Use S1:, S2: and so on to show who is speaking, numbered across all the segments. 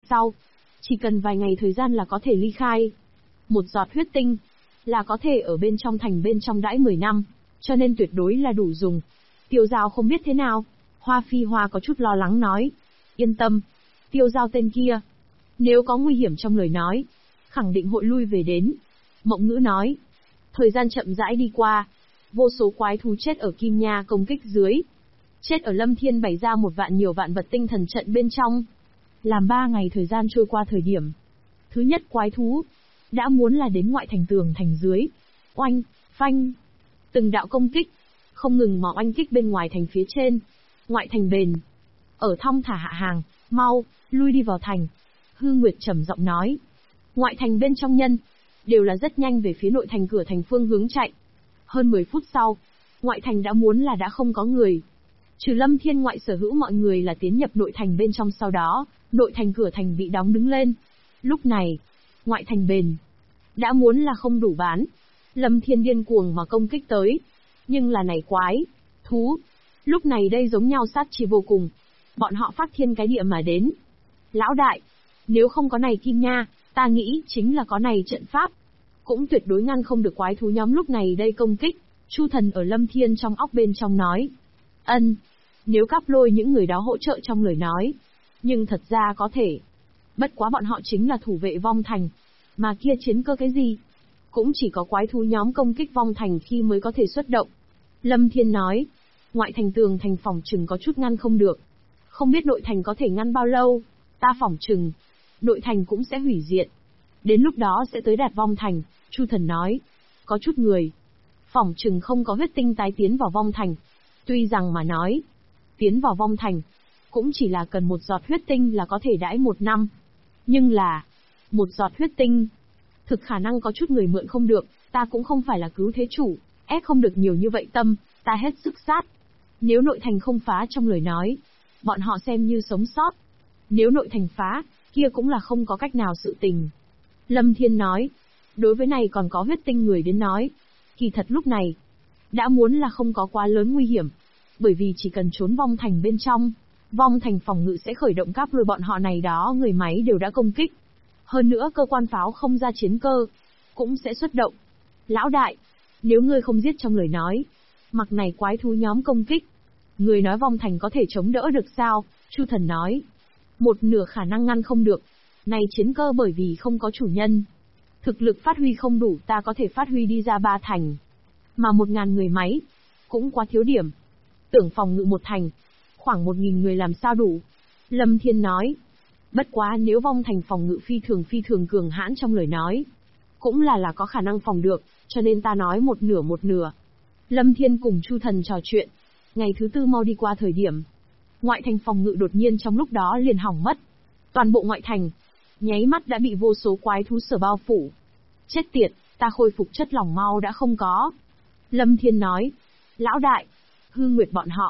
S1: sau. Chỉ cần vài ngày thời gian là có thể ly khai. Một giọt huyết tinh là có thể ở bên trong thành bên trong đãi 10 năm, cho nên tuyệt đối là đủ dùng. Tiêu Giao không biết thế nào. Hoa Phi Hoa có chút lo lắng nói. Yên tâm, Tiêu Giao tên kia, nếu có nguy hiểm trong lời nói, khẳng định hội lui về đến. Mộng Ngữ nói. Thời gian chậm rãi đi qua, vô số quái thú chết ở Kim Nha công kích dưới. Chết ở Lâm Thiên bày ra một vạn nhiều vạn vật tinh thần trận bên trong. Làm 3 ngày thời gian trôi qua thời điểm. Thứ nhất quái thú, đã muốn là đến ngoại thành tường thành dưới. Oanh, phanh. Từng đạo công kích, không ngừng mà oanh kích bên ngoài thành phía trên. Ngoại thành bền. Ở thong thả hạ hàng, mau, lui đi vào thành. Hư Nguyệt trầm giọng nói. Ngoại thành bên trong nhân, đều là rất nhanh về phía nội thành cửa thành phương hướng chạy. Hơn 10 phút sau, ngoại thành đã muốn là đã không có người. Trừ Lâm Thiên ngoại sở hữu mọi người là tiến nhập nội thành bên trong sau đó, nội thành cửa thành bị đóng đứng lên. Lúc này, ngoại thành bền. Đã muốn là không đủ bán. Lâm Thiên điên cuồng mà công kích tới. Nhưng là này quái, thú. Lúc này đây giống nhau sát chi vô cùng. Bọn họ phát thiên cái địa mà đến. Lão đại, nếu không có này Kim Nha, ta nghĩ chính là có này trận pháp. Cũng tuyệt đối ngăn không được quái thú nhóm lúc này đây công kích. Chu Thần ở Lâm Thiên trong óc bên trong nói. Nếu Cáp Lôi những người đó hỗ trợ trong lời nói. Nhưng thật ra có thể. Bất quá bọn họ chính là thủ vệ vong thành. Mà kia chiến cơ cái gì? Cũng chỉ có quái thú nhóm công kích vong thành khi mới có thể xuất động. Lâm Thiên nói. Ngoại thành tường thành phòng trừng có chút ngăn không được. Không biết nội thành có thể ngăn bao lâu. Ta phỏng trừng, nội thành cũng sẽ hủy diệt. Đến lúc đó sẽ tới đạt vong thành, Chu Thần nói. Có chút người, phỏng trừng không có huyết tinh tái tiến vào vong thành. Tuy rằng mà nói, tiến vào vong thành, cũng chỉ là cần một giọt huyết tinh là có thể đãi 1 năm. Nhưng là, một giọt huyết tinh, thực khả năng có chút người mượn không được, ta cũng không phải là cứu thế chủ, ép không được nhiều như vậy tâm, ta hết sức sát. Nếu nội thành không phá trong lời nói, bọn họ xem như sống sót. Nếu nội thành phá, kia cũng là không có cách nào sự tình. Lâm Thiên nói, đối với này còn có huyết tinh người đến nói. Kỳ thật lúc này, đã muốn là không có quá lớn nguy hiểm. Bởi vì chỉ cần trốn vong thành bên trong, vong thành phòng ngự sẽ khởi động Cáp Lôi bọn họ này đó người máy đều đã công kích. Hơn nữa cơ quan pháo không ra chiến cơ, cũng sẽ xuất động. Lão đại, nếu ngươi không giết trong lời nói, mặc này quái thú nhóm công kích, người nói vong thành có thể chống đỡ được sao? Chu Thần nói. Một nửa khả năng ngăn không được. Này chiến cơ bởi vì không có chủ nhân. Thực lực phát huy không đủ, ta có thể phát huy đi ra 3 thành. Mà 1000 người máy, cũng quá thiếu điểm. Tưởng phòng ngự một thành, khoảng 1000 người làm sao đủ? Lâm Thiên nói. Bất quá nếu vong thành phòng ngự phi thường cường hãn trong lời nói, cũng là có khả năng phòng được, cho nên ta nói một nửa. Lâm Thiên cùng Chu Thần trò chuyện. Ngày thứ 4 mau đi qua thời điểm, ngoại thành phòng ngự đột nhiên trong lúc đó liền hỏng mất. Toàn bộ ngoại thành, nháy mắt đã bị vô số quái thú sở bao phủ. Chết tiệt, ta khôi phục chất lỏng mau đã không có. Lâm Thiên nói. Lão đại, Hư Nguyệt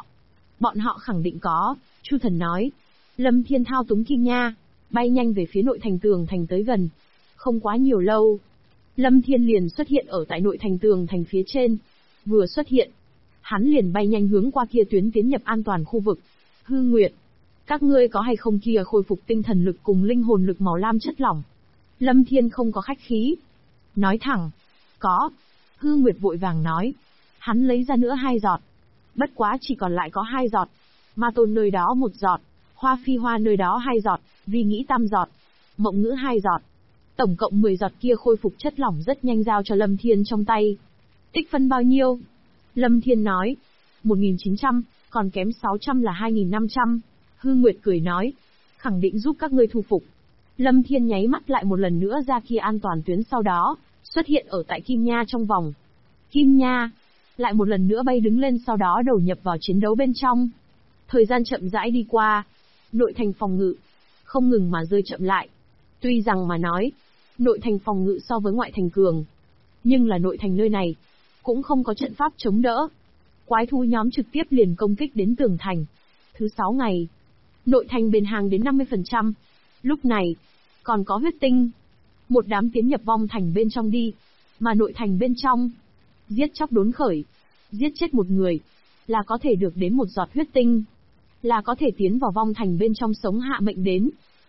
S1: bọn họ khẳng định có. Chu Thần nói. Lâm Thiên thao túng Kim Nha, bay nhanh về phía nội thành tường thành tới gần. Không quá nhiều lâu, Lâm Thiên liền xuất hiện ở tại nội thành tường thành phía trên. Vừa xuất hiện, hắn liền bay nhanh hướng qua kia tuyến tiến nhập an toàn khu vực. Hư Nguyệt, các ngươi có hay không kia khôi phục tinh thần lực cùng linh hồn lực màu lam chất lỏng? Lâm Thiên không có khách khí. Nói thẳng. Có. Hư Nguyệt vội vàng nói. Hắn lấy ra nữa 2 giọt. Bất quá chỉ còn lại có 2 giọt. Ma Tôn nơi đó 1 giọt. Hoa Phi Hoa nơi đó 2 giọt. Vi Nghĩ tam giọt. Mộng Ngữ 2 giọt. Tổng cộng 10 giọt kia khôi phục chất lỏng rất nhanh giao cho Lâm Thiên trong tay. Tích phân bao nhiêu? Lâm Thiên nói. 1900, còn kém 600 là 2500. Hư Nguyệt cười nói. Khẳng định giúp các ngươi thu phục. Lâm Thiên nháy mắt lại một lần nữa ra kia an toàn tuyến sau đó, xuất hiện ở tại Kim Nha trong vòng. Kim Nha, lại một lần nữa bay đứng lên sau đó đầu nhập vào chiến đấu bên trong. Thời gian chậm rãi đi qua, nội thành phòng ngự, không ngừng mà rơi chậm lại. Tuy rằng mà nói, nội thành phòng ngự so với ngoại thành cường, nhưng là nội thành nơi này, cũng không có trận pháp chống đỡ. Quái thú nhóm trực tiếp liền công kích đến tường thành. Thứ 6 ngày, nội thành bền hàng đến 50%. Lúc này, còn có huyết tinh. Một đám tiến nhập vong thành bên trong đi, mà nội thành bên trong, giết chóc đốn khởi, giết chết một người, là có thể được đến 1 giọt huyết tinh, là có thể tiến vào vong thành bên trong sống hạ mệnh đến.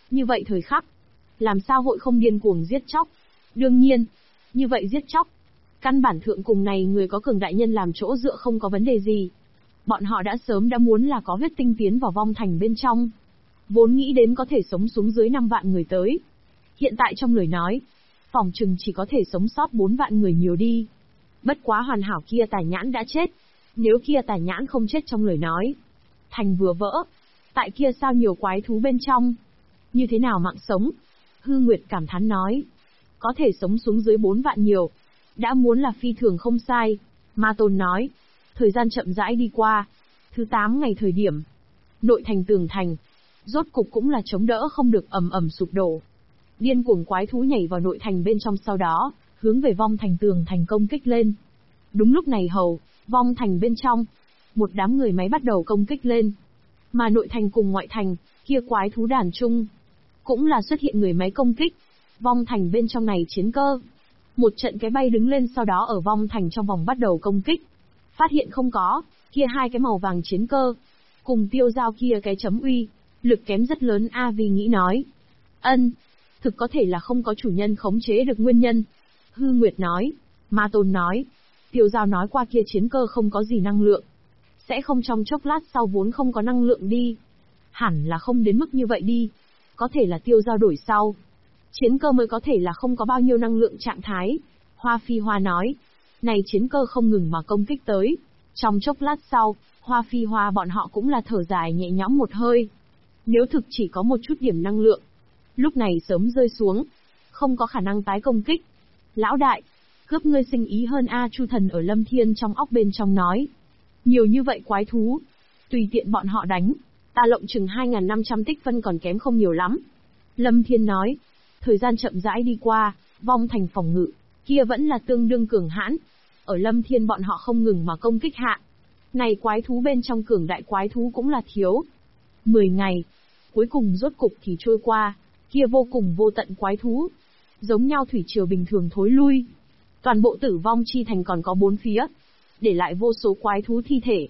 S1: Như vậy thời khắc, làm sao hội không điên cuồng giết chóc? Đương nhiên, như vậy giết chóc, căn bản thượng cùng này người có cường đại nhân làm chỗ dựa không có vấn đề gì. Bọn họ đã sớm đã muốn là có huyết tinh tiến vào vong thành bên trong. Vốn nghĩ đến có thể sống xuống dưới 5 vạn người tới. Hiện tại trong lời nói, phỏng chừng chỉ có thể sống sót 4 vạn người nhiều đi. Bất quá hoàn hảo kia Tà Nhãn đã chết. Nếu kia Tà Nhãn không chết trong lời nói, thành vừa vỡ. Tại kia sao nhiều quái thú bên trong? Như thế nào mạng sống? Hư Nguyệt cảm thán nói. Có thể sống xuống dưới 4 vạn nhiều. Đã muốn là phi thường không sai. Ma Tôn nói. Thời gian chậm rãi đi qua. Thứ 8 ngày thời điểm. Nội thành tường thành. Rốt cục cũng là chống đỡ không được ầm ầm sụp đổ. Điên cuồng quái thú nhảy vào nội thành bên trong sau đó, hướng về vong thành tường thành công kích lên. Đúng lúc này vong thành bên trong, một đám người máy bắt đầu công kích lên. Mà nội thành cùng ngoại thành, kia quái thú đàn chung, cũng là xuất hiện người máy công kích. Vong thành bên trong này chiến cơ. Một trận cái bay đứng lên sau đó ở vong thành trong vòng bắt đầu công kích. Phát hiện không có, kia hai cái màu vàng chiến cơ. Cùng tiêu giao kia cái chấm uy, lực kém rất lớn A Vi nghĩ nói. Thực có thể là không có chủ nhân khống chế được nguyên nhân. Hư Nguyệt nói. Ma Tôn nói. Tiêu giao nói qua kia chiến cơ không có gì năng lượng. Sẽ không trong chốc lát sau vốn không có năng lượng đi. Hẳn là không đến mức như vậy đi. Có thể là tiêu giao đổi sau. Chiến cơ mới có thể là không có bao nhiêu năng lượng trạng thái. Hoa Phi Hoa nói. Này chiến cơ không ngừng mà công kích tới. Trong chốc lát sau, Hoa Phi Hoa bọn họ cũng là thở dài nhẹ nhõm một hơi. Nếu thực chỉ có một chút điểm năng lượng, lúc này sớm rơi xuống, không có khả năng tái công kích. Lão đại, cướp ngươi sinh ý hơn A Chu Thần ở Lâm Thiên trong óc bên trong nói. Nhiều như vậy quái thú, tùy tiện bọn họ đánh, ta lộng chừng 2.500 tích phân còn kém không nhiều lắm. Lâm Thiên nói, thời gian chậm rãi đi qua, vong thành phòng ngự, kia vẫn là tương đương cường hãn. Ở Lâm Thiên bọn họ không ngừng mà công kích hạ. Này quái thú bên trong cường đại quái thú cũng là thiếu. 10 ngày, cuối cùng rốt cục thì trôi qua, kia vô cùng vô tận quái thú. Giống nhau thủy triều bình thường thối lui. Toàn bộ tử vong chi thành còn có 4 phía. Để lại vô số quái thú thi thể.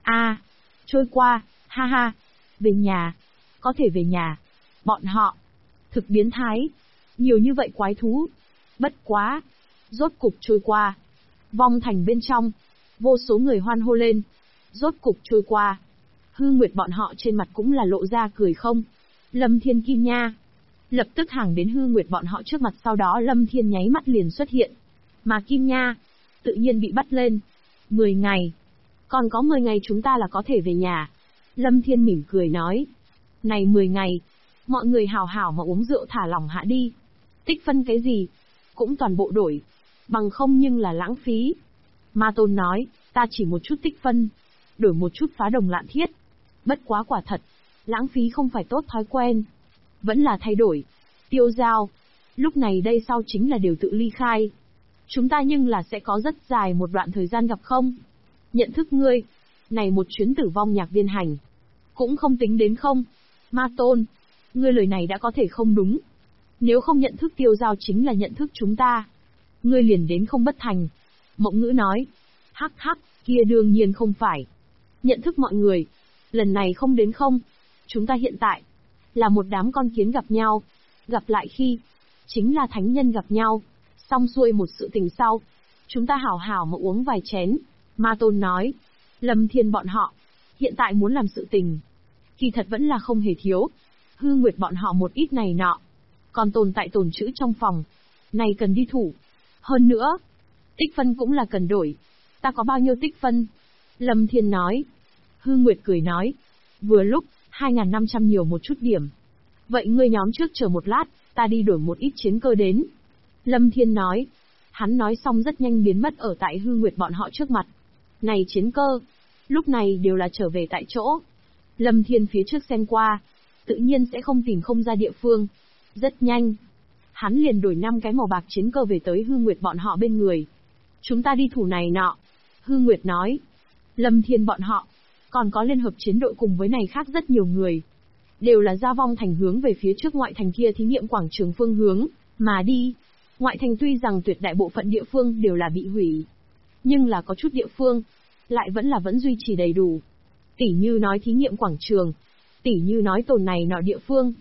S1: Trôi qua, ha ha. Về nhà. Có thể về nhà. Bọn họ. Thực biến thái. Nhiều như vậy quái thú. Bất quá. Rốt cục trôi qua. Vong thành bên trong. Vô số người hoan hô lên. Rốt cục trôi qua. Hư Nguyệt bọn họ trên mặt cũng là lộ ra cười không. Lâm Thiên Kim Nha. Lập tức hàng đến Hư Nguyệt bọn họ trước mặt sau đó Lâm Thiên nháy mắt liền xuất hiện. Mà Kim Nha, tự nhiên bị bắt lên. 10 ngày. Còn có 10 ngày chúng ta là có thể về nhà. Lâm Thiên mỉm cười nói. Này 10 ngày, mọi người hào hào mà uống rượu thả lỏng hạ đi. Tích phân cái gì? Cũng toàn bộ đổi. Bằng không nhưng là lãng phí. Ma Tôn nói, ta chỉ một chút tích phân. Đổi một chút phá đồng lạn thiết. Bất quá quả thật. Lãng phí không phải tốt thói quen. Vẫn là thay đổi. Tiêu giao. Lúc này đây sau chính là đều tự ly khai. Chúng ta nhưng là sẽ có rất dài một đoạn thời gian gặp không? Nhận thức ngươi. Này một chuyến tử vong nhạc viên hành. Cũng không tính đến không? Ma Tôn. Ngươi lời này đã có thể không đúng. Nếu không nhận thức tiêu giao chính là nhận thức chúng ta. Ngươi liền đến không bất thành. Mộng Ngữ nói. Hắc hắc, kia đương nhiên không phải. Nhận thức mọi người. Lần này không đến không. Chúng ta hiện tại là một đám con kiến gặp nhau. Gặp lại khi chính là thánh nhân gặp nhau. Xong xuôi một sự tình sau, chúng ta hảo hảo mà uống vài chén. Ma Tôn nói. Lâm Thiên bọn họ hiện tại muốn làm sự tình, kỳ thật vẫn là không hề thiếu. Hư Nguyệt bọn họ một ít này nọ, còn tồn tại tồn trữ trong phòng này cần đi thủ. Hơn nữa, tích phân cũng là cần đổi. Ta có bao nhiêu tích phân? Lâm Thiên nói. Hư Nguyệt cười nói. Vừa lúc 2.500 nhiều một chút điểm. Vậy ngươi nhóm trước chờ một lát, ta đi đổi một ít chiến cơ đến. Lâm Thiên nói. Hắn nói xong rất nhanh biến mất ở tại Hư Nguyệt bọn họ trước mặt. Này chiến cơ, lúc này đều là trở về tại chỗ. Lâm Thiên phía trước xem qua, tự nhiên sẽ không tìm không ra địa phương. Rất nhanh, hắn liền đổi 5 cái màu bạc chiến cơ về tới Hư Nguyệt bọn họ bên người. Chúng ta đi thủ này nọ. Hư Nguyệt nói. Lâm Thiên bọn họ, còn có liên hợp chiến đội cùng với này khác rất nhiều người. Đều là ra vong thành hướng về phía trước ngoại thành kia thí nghiệm quảng trường phương hướng, mà đi. Ngoại thành tuy rằng tuyệt đại bộ phận địa phương đều là bị hủy, nhưng là có chút địa phương, lại vẫn duy trì đầy đủ. Tỉ như nói thí nghiệm quảng trường, tỉ như nói tồn này nọ địa phương.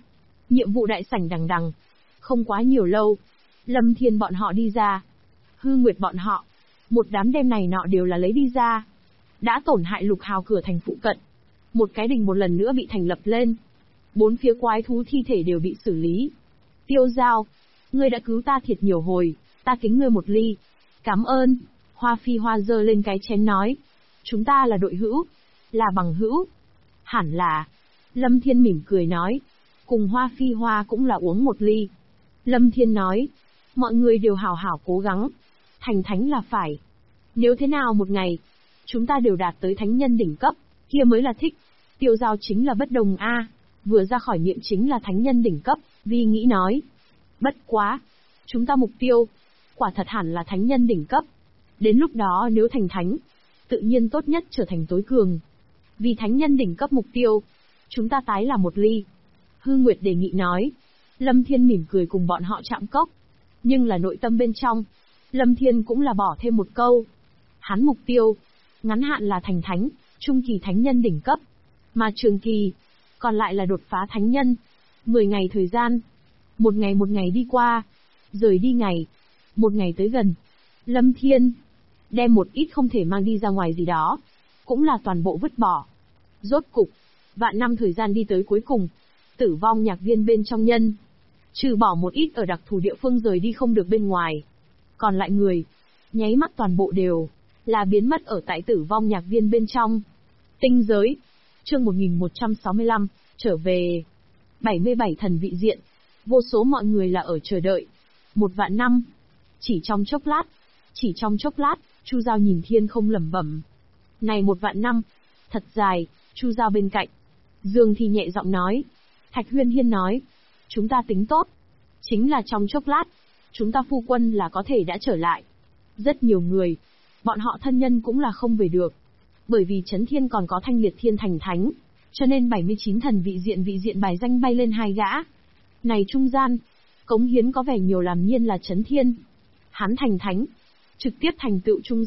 S1: Nhiệm vụ đại sảnh đằng đằng. Không quá nhiều lâu, Lâm Thiên bọn họ đi ra. Hư Nguyệt bọn họ, một đám đêm này nọ đều là lấy đi ra. Đã tổn hại Lục Hào cửa thành phụ cận. Một cái đình một lần nữa bị thành lập lên. Bốn phía quái thú thi thể đều bị xử lý. Tiêu Giao, ngươi đã cứu ta thiệt nhiều hồi, ta kính ngươi một ly. Cảm ơn. Hoa Phi Hoa giơ lên cái chén nói. Chúng ta là đội hữu, là bằng hữu. Hẳn là. Lâm Thiên mỉm cười nói. Cùng Hoa Phi Hoa cũng là uống một ly. Lâm Thiên nói. Mọi người đều hảo hảo cố gắng. Thành thánh là phải. Nếu thế nào một ngày, chúng ta đều đạt tới thánh nhân đỉnh cấp, kia mới là thích. Tiêu Giao chính là bất đồng a. Vừa ra khỏi miệng chính là thánh nhân đỉnh cấp, Vi nghĩ nói. Bất quá. Chúng ta mục tiêu, quả thật hẳn là thánh nhân đỉnh cấp. Đến lúc đó nếu thành thánh, tự nhiên tốt nhất trở thành tối cường. Vì thánh nhân đỉnh cấp mục tiêu, chúng ta tái là một ly. Hư Nguyệt đề nghị nói. Lâm Thiên mỉm cười cùng bọn họ chạm cốc. Nhưng là nội tâm bên trong, Lâm Thiên cũng là bỏ thêm một câu. Hắn mục tiêu, ngắn hạn là thành thánh, trung kỳ thánh nhân đỉnh cấp. Mà trường kỳ, còn lại là đột phá thánh nhân. 10 ngày thời gian. Một ngày đi qua. Rời đi ngày. Một ngày tới gần. Lâm Thiên đem một ít không thể mang đi ra ngoài gì đó, cũng là toàn bộ vứt bỏ. Rốt cục, vạn năm thời gian đi tới cuối cùng. Tử vong nhạc viên bên trong nhân, trừ bỏ một ít ở đặc thù địa phương rời đi không được bên ngoài. Còn lại người, nháy mắt toàn bộ đều là biến mất ở tại tử vong nhạc viên bên trong. Tinh giới, chương 1165, trở về. 77 thần vị diện, vô số mọi người là ở chờ đợi. Một vạn năm, chỉ trong chốc lát, Chu Giao nhìn thiên không lẩm bẩm. Này một vạn năm, thật dài. Chu Giao bên cạnh, Dương Thi nhẹ giọng nói. Thạch Huyên Hiên nói, chúng ta tính tốt, chính là trong chốc lát, chúng ta phu quân là có thể đã trở lại. Rất nhiều người, bọn họ thân nhân cũng là không về được, bởi vì Chấn Thiên còn có Thanh Liệt Thiên thành thánh, cho nên 79 thần vị diện bài danh bay lên 2 gã. Này trung gian, cống hiến có vẻ nhiều làm nhiên là Chấn Thiên. Hắn thành thánh, trực tiếp thành tựu trung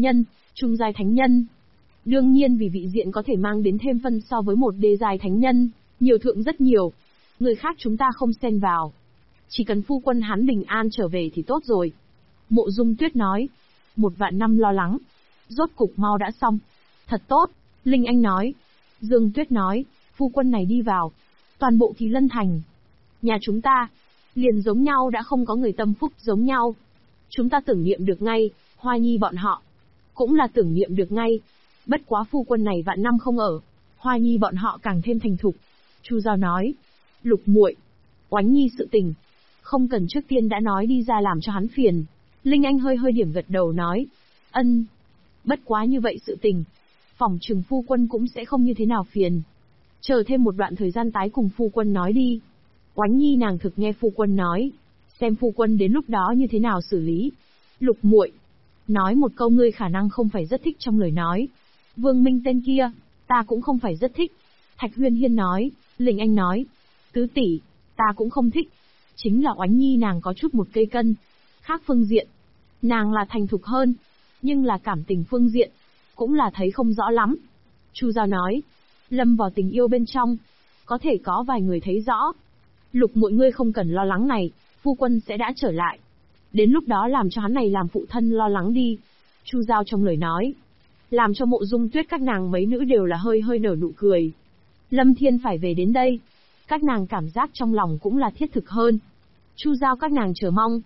S1: giai thánh nhân. Đương nhiên vì vị diện có thể mang đến thêm phân so với một đê giai thánh nhân, nhiều thượng rất nhiều. Người khác chúng ta không xen vào. Chỉ cần phu quân hắn bình an trở về thì tốt rồi. Mộ Dung Tuyết nói. Một vạn năm lo lắng, rốt cục mau đã xong. Thật tốt, Linh Anh nói. Dương Tuyết nói, phu quân này đi vào toàn bộ Kỳ Lân Thành. Nhà chúng ta, liền giống nhau đã không có người tâm phúc giống nhau. Chúng ta tưởng niệm được ngay, Hoa Nhi bọn họ, cũng là tưởng niệm được ngay. Bất quá phu quân này vạn năm không ở, Hoa Nhi bọn họ càng thêm thành thục. Chu Giao nói, Lục muội, Oánh Nhi sự tình, không cần trước tiên đã nói đi ra làm cho hắn phiền. Linh Anh hơi điểm gật đầu nói, ân. Bất quá như vậy sự tình, phỏng chừng phu quân cũng sẽ không như thế nào phiền. Chờ thêm một đoạn thời gian tái cùng phu quân nói đi. Oánh Nhi nàng thực nghe phu quân nói, xem phu quân đến lúc đó như thế nào xử lý. Lục muội, nói một câu ngươi khả năng không phải rất thích trong lời nói. Vương Minh tên kia, ta cũng không phải rất thích. Thạch Huyên Hiên nói. Linh Anh nói, tứ tỷ, ta cũng không thích. Chính là Oánh Nhi nàng có chút một cây cân. Khác phương diện, nàng là thành thục hơn, nhưng là cảm tình phương diện, cũng là thấy không rõ lắm. Chu Giao nói, lâm vào tình yêu bên trong, có thể có vài người thấy rõ. Lục muội ngươi không cần lo lắng này, phu quân sẽ đã trở lại. Đến lúc đó làm cho hắn này làm phụ thân lo lắng đi. Chu Giao trong lời nói, làm cho Mộ Dung Tuyết các nàng mấy nữ đều là hơi nở nụ cười. Lâm Thiên phải về đến đây, các nàng cảm giác trong lòng cũng là thiết thực hơn. Chu Giao các nàng chờ mong,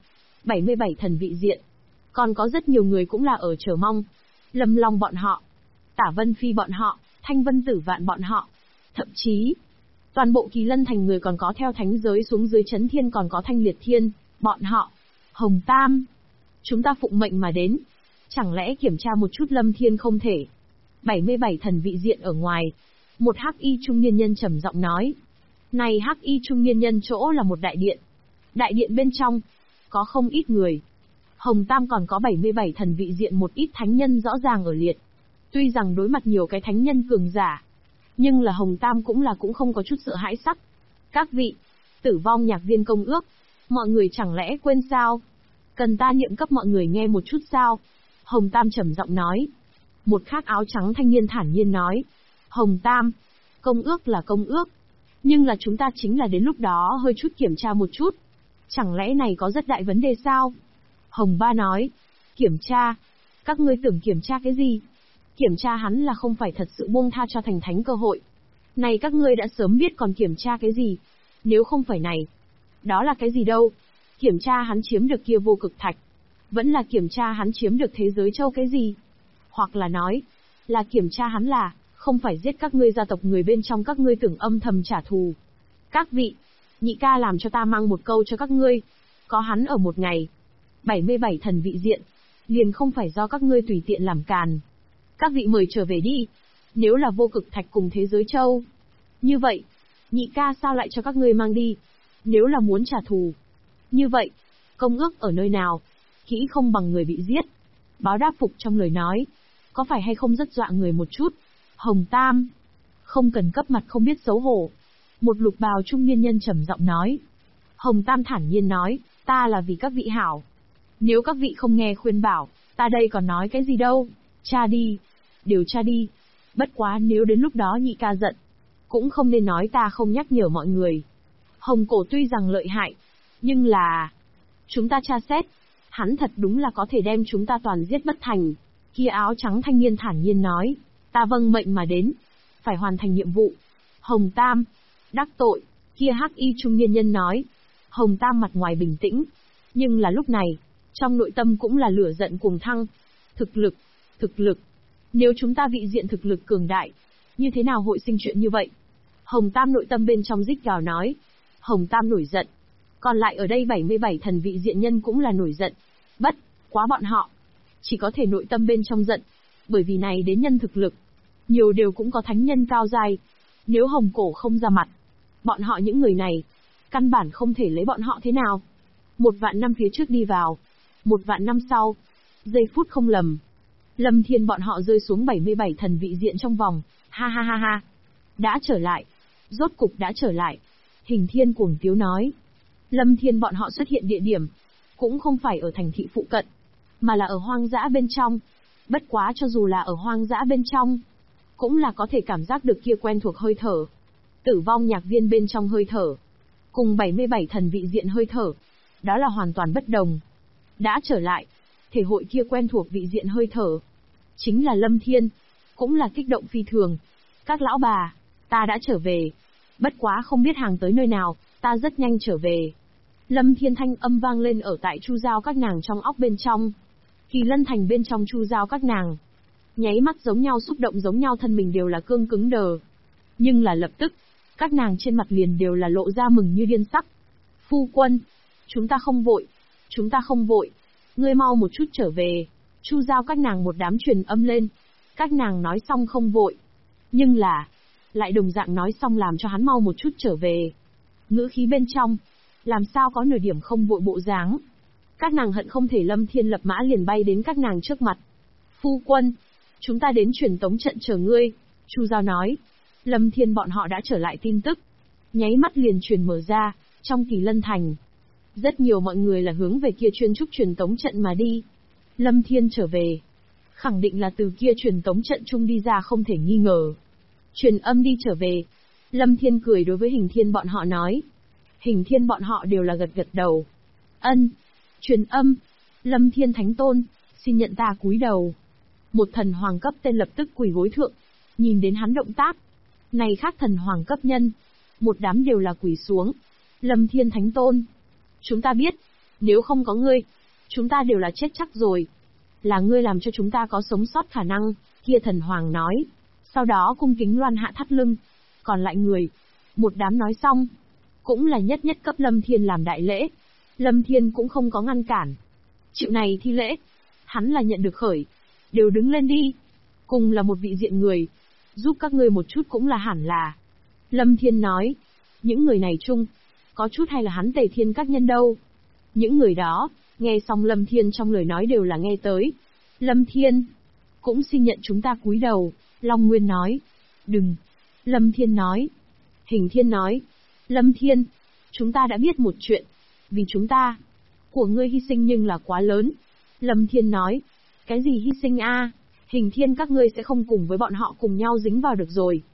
S1: 77 thần vị diện. Còn có rất nhiều người cũng là ở chờ mong. Lâm Long bọn họ, Tả Vân Phi bọn họ, Thanh Vân Tử Vạn bọn họ. Thậm chí, toàn bộ Kỳ Lân Thành người còn có theo thánh giới xuống dưới Chấn Thiên còn có Thanh Liệt Thiên, bọn họ. Hồng Tam, chúng ta phụng mệnh mà đến. Chẳng lẽ kiểm tra một chút Lâm Thiên không thể? 77 thần vị diện ở ngoài, một hắc y trung niên nhân trầm giọng nói. Này hắc y trung niên nhân chỗ là một đại điện. Đại điện bên trong, có không ít người. Hồng Tam còn có 77 thần vị diện một ít thánh nhân rõ ràng ở liệt. Tuy rằng đối mặt nhiều cái thánh nhân cường giả, nhưng là Hồng Tam cũng không có chút sợ hãi sắc. Các vị, tử vong nhạc viên công ước, mọi người chẳng lẽ quên sao? Cần ta niệm cấp mọi người nghe một chút sao? Hồng Tam trầm giọng nói. Một khác áo trắng thanh niên thản nhiên nói. Hồng Tam, công ước là công ước. Nhưng là chúng ta chính là đến lúc đó hơi chút kiểm tra một chút. Chẳng lẽ này có rất đại vấn đề sao? Hồng Ba nói. Kiểm tra? Các ngươi tưởng kiểm tra cái gì? Kiểm tra hắn là không phải thật sự buông tha cho thành thánh cơ hội. Này các ngươi đã sớm biết còn kiểm tra cái gì? Nếu không phải này. Đó là cái gì đâu? Kiểm tra hắn chiếm được kia vô cực thạch. Vẫn là kiểm tra hắn chiếm được thế giới châu cái gì? Hoặc là nói, là kiểm tra hắn là, không phải giết các ngươi gia tộc người bên trong các ngươi tưởng âm thầm trả thù. Các vị, nhị ca làm cho ta mang một câu cho các ngươi. Có hắn ở một ngày. 77 thần vị diện. Liền không phải do các ngươi tùy tiện làm càn. Các vị mời trở về đi. Nếu là vô cực thạch cùng thế giới châu. Như vậy, nhị ca sao lại cho các ngươi mang đi? Nếu là muốn trả thù. Như vậy, công ước ở nơi nào? Kỹ không bằng người bị giết. Báo đáp phục trong lời nói. Có phải hay không rất dọa người một chút? Hồng Tam. Không cần cấp mặt không biết xấu hổ. Một lục bào trung niên nhân trầm giọng nói. Hồng Tam thản nhiên nói, ta là vì các vị hảo. Nếu các vị không nghe khuyên bảo, ta đây còn nói cái gì đâu. Tra đi. Điều tra đi. Bất quá nếu đến lúc đó nhị ca giận, cũng không nên nói ta không nhắc nhở mọi người. Hồng Cổ tuy rằng lợi hại, nhưng là... Chúng ta tra xét, hắn thật đúng là có thể đem chúng ta toàn giết bất thành. Kia áo trắng thanh niên thản nhiên nói, ta vâng mệnh mà đến, phải hoàn thành nhiệm vụ. Hồng Tam, đắc tội, kia hắc y trung niên nhân nói. Hồng Tam mặt ngoài bình tĩnh, nhưng là lúc này, trong nội tâm cũng là lửa giận cuồng thăng. Thực lực. Nếu chúng ta vị diện thực lực cường đại, như thế nào hội sinh chuyện như vậy? Hồng Tam nội tâm bên trong rít gào nói. Hồng Tam nổi giận. Còn lại ở đây 77 thần vị diện nhân cũng là nổi giận. Bất quá bọn họ chỉ có thể nội tâm bên trong giận, bởi vì này đến nhân thực lực, nhiều đều cũng có thánh nhân cao giai. Nếu Hồng Cổ không ra mặt, bọn họ những người này, căn bản không thể lấy bọn họ thế nào. 1.000.000 năm phía trước đi vào, 1.000.000 năm sau, giây phút không lầm, Lâm Thiên bọn họ rơi xuống 77 thần vị diện trong vòng, ha ha ha ha. Đã trở lại, rốt cục đã trở lại. Hình Thiên cuồng tiếu nói. Lâm Thiên bọn họ xuất hiện địa điểm, cũng không phải ở thành thị phụ cận, mà là ở hoang dã bên trong. Bất quá cho dù là ở hoang dã bên trong, cũng là có thể cảm giác được kia quen thuộc hơi thở. Tử vong nhạc viên bên trong hơi thở, cùng 77 thần vị diện hơi thở, đó là hoàn toàn bất đồng. Đã trở lại, thể hội kia quen thuộc vị diện hơi thở, chính là Lâm Thiên, cũng là kích động phi thường. Các lão bà, ta đã trở về. Bất quá không biết hàng tới nơi nào, ta rất nhanh trở về. Lâm Thiên thanh âm vang lên ở tại Chu Giao các nàng trong óc bên trong. Kỳ Lân Thành bên trong Chu Giao các nàng, nháy mắt giống nhau xúc động giống nhau thân mình đều là cương cứng đờ. Nhưng là lập tức, các nàng trên mặt liền đều là lộ ra mừng như điên sắc. Phu quân, chúng ta không vội, ngươi mau một chút trở về. Chu Giao các nàng một đám truyền âm lên. Các nàng nói xong không vội, nhưng là lại đồng dạng nói xong làm cho hắn mau một chút trở về. Ngữ khí bên trong, làm sao có nửa điểm không vội bộ dáng. Các nàng hận không thể Lâm Thiên lập mã liền bay đến các nàng trước mặt. Phu quân, chúng ta đến truyền tống trận chờ ngươi. Chu Giao nói. Lâm Thiên bọn họ đã trở lại tin tức, nháy mắt liền truyền mở ra, trong Kỳ Lân Thành. Rất nhiều mọi người là hướng về kia chuyên trúc truyền tống trận mà đi. Lâm Thiên trở về, khẳng định là từ kia truyền tống trận chung đi ra không thể nghi ngờ. Truyền âm đi trở về. Lâm Thiên cười đối với Hình Thiên bọn họ nói. Hình Thiên bọn họ đều là gật gật đầu. Ân. Truyền âm. Lâm Thiên Thánh Tôn, xin nhận ta cúi đầu. Một thần hoàng cấp tên lập tức quỳ gối thượng. Nhìn đến hắn động tác, này khác thần hoàng cấp nhân, một đám đều là quỳ xuống. Lâm Thiên Thánh Tôn, chúng ta biết, nếu không có ngươi, chúng ta đều là chết chắc rồi. Là ngươi làm cho chúng ta có sống sót khả năng, kia thần hoàng nói. Sau đó cung kính loan hạ thắt lưng. Còn lại người, một đám nói xong, cũng là nhất nhất cấp Lâm Thiên làm đại lễ. Lâm Thiên cũng không có ngăn cản. Chịu này thi lễ, hắn là nhận được khởi. Đều đứng lên đi. Cùng là một vị diện người, giúp các ngươi một chút cũng là hẳn là. Lâm Thiên nói, những người này chung, có chút hay là hắn Tề Thiên các nhân đâu. Những người đó, nghe xong Lâm Thiên trong lời nói đều là nghe tới. Lâm Thiên, cũng xin nhận chúng ta cúi đầu. Long Nguyên nói, đừng. Lâm Thiên nói. Hình Thiên nói, Lâm Thiên, chúng ta đã biết một chuyện, vì chúng ta, của ngươi hy sinh nhưng là quá lớn. Lâm Thiên nói, cái gì hy sinh a? Hình Thiên các ngươi sẽ không cùng với bọn họ cùng nhau dính vào được rồi.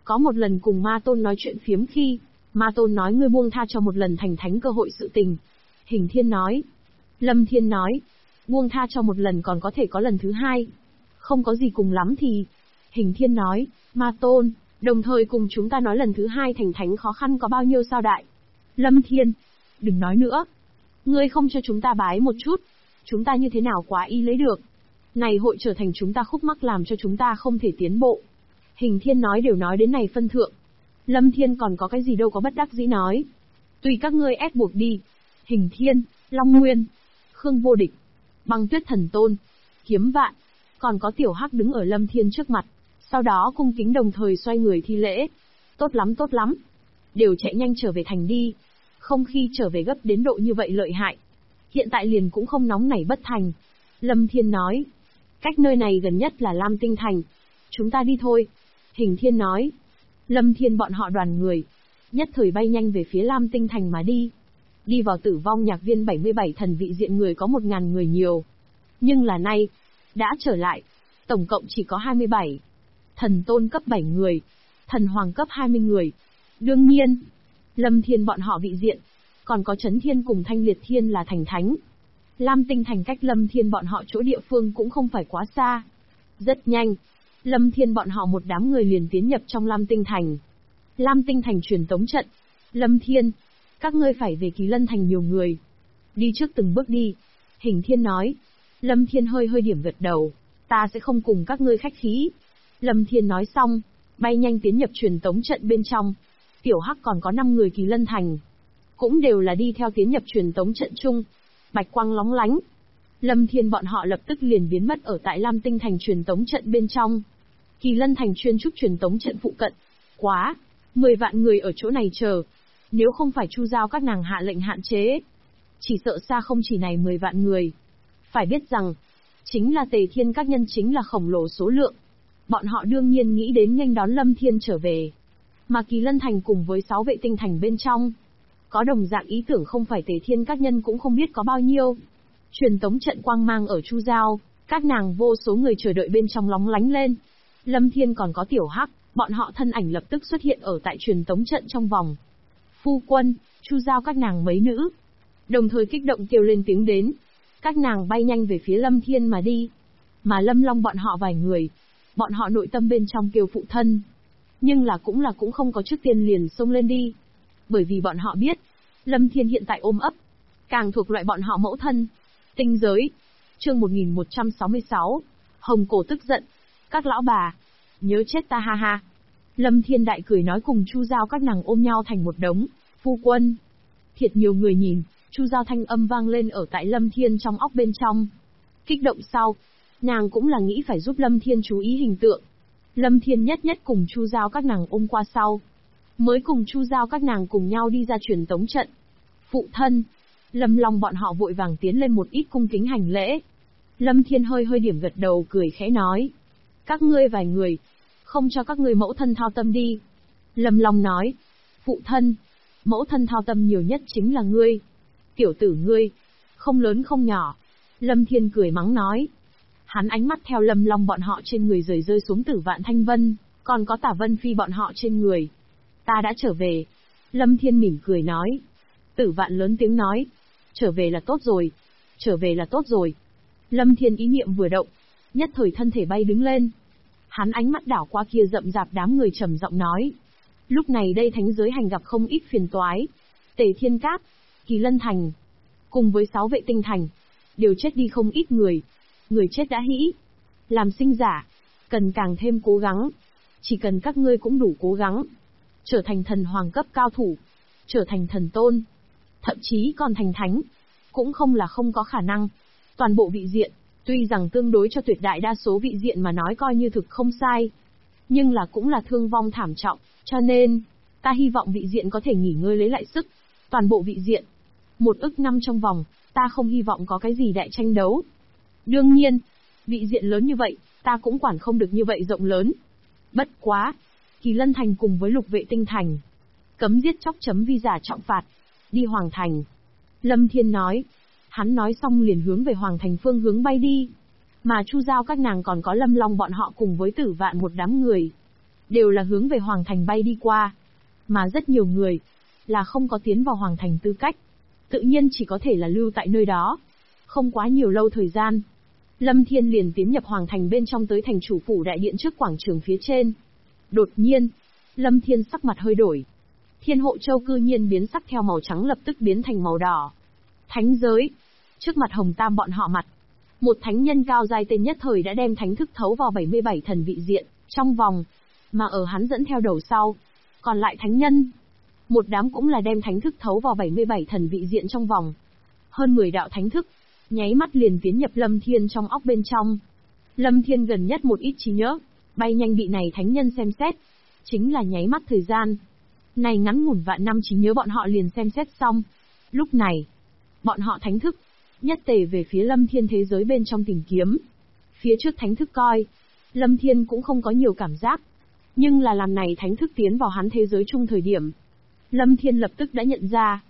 S1: Có một lần cùng Ma Tôn nói chuyện phiếm khi, Ma Tôn nói ngươi buông tha cho một lần thành thánh cơ hội sự tình. Hình Thiên nói. Lâm Thiên nói. Buông tha cho một lần còn có thể có lần thứ hai. Không có gì cùng lắm thì. Hình Thiên nói, Ma Tôn, đồng thời cùng chúng ta nói lần thứ hai thành thánh khó khăn có bao nhiêu sao đại. Lâm Thiên, đừng nói nữa. Ngươi không cho chúng ta bái một chút. Chúng ta như thế nào quá y lấy được. Này hội trở thành chúng ta khúc mắc làm cho chúng ta không thể tiến bộ. Hình Thiên nói đều nói đến này phân thượng. Lâm Thiên còn có cái gì đâu có bất đắc dĩ nói. Tùy các ngươi ép buộc đi. Hình Thiên, Long Nguyên, Khương Vô Địch, Băng Tuyết Thần Tôn, Kiếm Vạn, còn có Tiểu Hắc đứng ở Lâm Thiên trước mặt, sau đó cung kính đồng thời xoay người thi lễ. Tốt lắm tốt lắm. Đều chạy nhanh trở về thành đi. Không khi trở về gấp đến độ như vậy lợi hại. Hiện tại liền cũng không nóng nảy bất thành. Lâm Thiên nói. Cách nơi này gần nhất là Lam Tinh Thành. Chúng ta đi thôi. Hình Thiên nói. Lâm Thiên bọn họ đoàn người. Nhất thời bay nhanh về phía Lam Tinh Thành mà đi. Đi vào Tử Vong Nhạc Viên 77 thần vị diện người có 1000 người nhiều. Nhưng là nay, đã trở lại. Tổng cộng chỉ có 27. Thần Tôn cấp 7 người. Thần Hoàng cấp 20 người. Đương nhiên, Lâm Thiên bọn họ vị diện. Còn có Chấn Thiên cùng Thanh Liệt Thiên là thành thánh. Lam Tinh Thành cách Lâm Thiên bọn họ chỗ địa phương cũng không phải quá xa. Rất nhanh, Lâm Thiên bọn họ một đám người liền tiến nhập trong Lam Tinh Thành. Lam Tinh Thành truyền tống trận. Lâm Thiên, các ngươi phải về Kỳ Lân Thành nhiều người. Đi trước từng bước đi. Hình Thiên nói. Lâm Thiên hơi hơi điểm gật đầu. Ta sẽ không cùng các ngươi khách khí. Lâm Thiên nói xong, bay nhanh tiến nhập truyền tống trận bên trong. Tiểu Hắc còn có 5 người Kỳ Lân Thành. Cũng đều là đi theo tiến nhập truyền tống trận chung. Bạch quang lóng lánh. Lâm Thiên bọn họ lập tức liền biến mất ở tại Lam Tinh Thành truyền tống trận bên trong. Kỳ Lân Thành chuyên trúc truyền tống trận phụ cận. Quá, 10 vạn người ở chỗ này chờ. Nếu không phải Chu Giao các nàng hạ lệnh hạn chế, chỉ sợ xa không chỉ này 10 vạn người. Phải biết rằng, chính là Tề Thiên các nhân chính là khổng lồ số lượng. Bọn họ đương nhiên nghĩ đến nghênh đón Lâm Thiên trở về. Mà Kỳ Lân Thành cùng với 6 vệ tinh thành bên trong, có đồng dạng ý tưởng không phải Tề Thiên các nhân cũng không biết có bao nhiêu. Truyền tống trận quang mang ở Chu Giao, các nàng vô số người chờ đợi bên trong lóng lánh lên. Lâm Thiên còn có Tiểu Hắc, bọn họ thân ảnh lập tức xuất hiện ở tại truyền tống trận trong vòng. Phu quân, Chu Giao các nàng mấy nữ, đồng thời kích động kêu lên tiếng đến. Các nàng bay nhanh về phía Lâm Thiên mà đi. Mà Lâm Long bọn họ vài người, bọn họ nội tâm bên trong kêu phụ thân. Nhưng là cũng không có trước tiên liền xông lên đi. Bởi vì bọn họ biết, Lâm Thiên hiện tại ôm ấp, càng thuộc loại bọn họ mẫu thân. Tinh giới, chương 1166, Hồng Cổ tức giận. Các lão bà, nhớ chết ta ha ha. Lâm Thiên đại cười nói cùng Chu Giao các nàng ôm nhau thành một đống. Phu quân. Thiệt nhiều người nhìn, Chu Giao thanh âm vang lên ở tại Lâm Thiên trong óc bên trong. Kích động sau, nàng cũng là nghĩ phải giúp Lâm Thiên chú ý hình tượng. Lâm Thiên nhất nhất cùng Chu Giao các nàng ôm qua sau, mới cùng Chu Giao các nàng cùng nhau đi ra truyền tống trận. Phụ thân. Lâm Long bọn họ vội vàng tiến lên một ít cung kính hành lễ. Lâm Thiên hơi hơi điểm gật đầu cười khẽ nói. Các ngươi vài người, không cho các ngươi mẫu thân thao tâm đi. Lâm Long nói. Phụ thân. Mẫu thân thao tâm nhiều nhất chính là ngươi. Tiểu tử ngươi. Không lớn không nhỏ. Lâm Thiên cười mắng nói. Hắn ánh mắt theo Lâm Long bọn họ trên người rơi xuống Tử Vạn Thanh Vân, còn có Tả Vân Phi bọn họ trên người. Ta đã trở về. Lâm Thiên mỉm cười nói. Tử Vạn lớn tiếng nói. Trở về là tốt rồi. Trở về là tốt rồi. Lâm Thiên ý niệm vừa động, nhất thời thân thể bay đứng lên. Hắn ánh mắt đảo qua kia rậm rạp đám người trầm giọng nói. Lúc này đây thánh giới hành gặp không ít phiền toái. Tề Thiên Các, Kỳ Lân Thành, cùng với 6 vệ tinh thành, đều chết đi không ít người. Người chết đã hĩ. Làm sinh giả, cần càng thêm cố gắng. Chỉ cần các ngươi cũng đủ cố gắng, trở thành thần hoàng cấp cao thủ, trở thành thần tôn, thậm chí còn thành thánh, cũng không là không có khả năng. Toàn bộ vị diện, tuy rằng tương đối cho tuyệt đại đa số vị diện mà nói coi như thực không sai, nhưng là cũng là thương vong thảm trọng, cho nên, ta hy vọng vị diện có thể nghỉ ngơi lấy lại sức. Toàn bộ vị diện, 1 ức năm trong vòng, ta không hy vọng có cái gì đại tranh đấu. Đương nhiên, vị diện lớn như vậy, ta cũng quản không được như vậy rộng lớn. Bất quá, Kỳ Lân Thành cùng với Lục Vệ Tinh Thành, cấm giết chóc chấm vi giả trọng phạt, đi Hoàng Thành. Lâm Thiên nói. Hắn nói xong liền hướng về Hoàng Thành phương hướng bay đi. Mà Chu Giao các nàng còn có Lâm Long bọn họ cùng với Tử Vạn một đám người. đều là hướng về Hoàng Thành bay đi qua. Mà rất nhiều người, là không có tiến vào Hoàng Thành tư cách. Tự nhiên chỉ có thể là lưu tại nơi đó. Không quá nhiều lâu thời gian, Lâm Thiên liền tiến nhập Hoàng Thành bên trong tới thành chủ phủ đại điện trước quảng trường phía trên. Đột nhiên, Lâm Thiên sắc mặt hơi đổi. Thiên Hộ Châu cư nhiên biến sắc theo màu trắng lập tức biến thành màu đỏ. Thánh giới. Trước mặt Hồng Tam bọn họ mặt, một thánh nhân cao giai tên nhất thời đã đem thánh thức thấu vào 77 thần vị diện, trong vòng. Mà ở hắn dẫn theo đầu sau, còn lại thánh nhân. Một đám cũng là đem thánh thức thấu vào 77 thần vị diện trong vòng. Hơn 10 đạo thánh thức, nháy mắt liền tiến nhập Lâm Thiên trong óc bên trong. Lâm Thiên gần nhất một ít trí nhớ, bay nhanh bị này thánh nhân xem xét. Chính là nháy mắt thời gian. Này ngắn ngủn vạn năm trí nhớ bọn họ liền xem xét xong. Lúc này, bọn họ thánh thức, nhất tề về phía Lâm Thiên thế giới bên trong tìm kiếm. Phía trước thánh thức coi, Lâm Thiên cũng không có nhiều cảm giác. Nhưng là làm này thánh thức tiến vào hắn thế giới chung thời điểm. Lâm Thiên lập tức đã nhận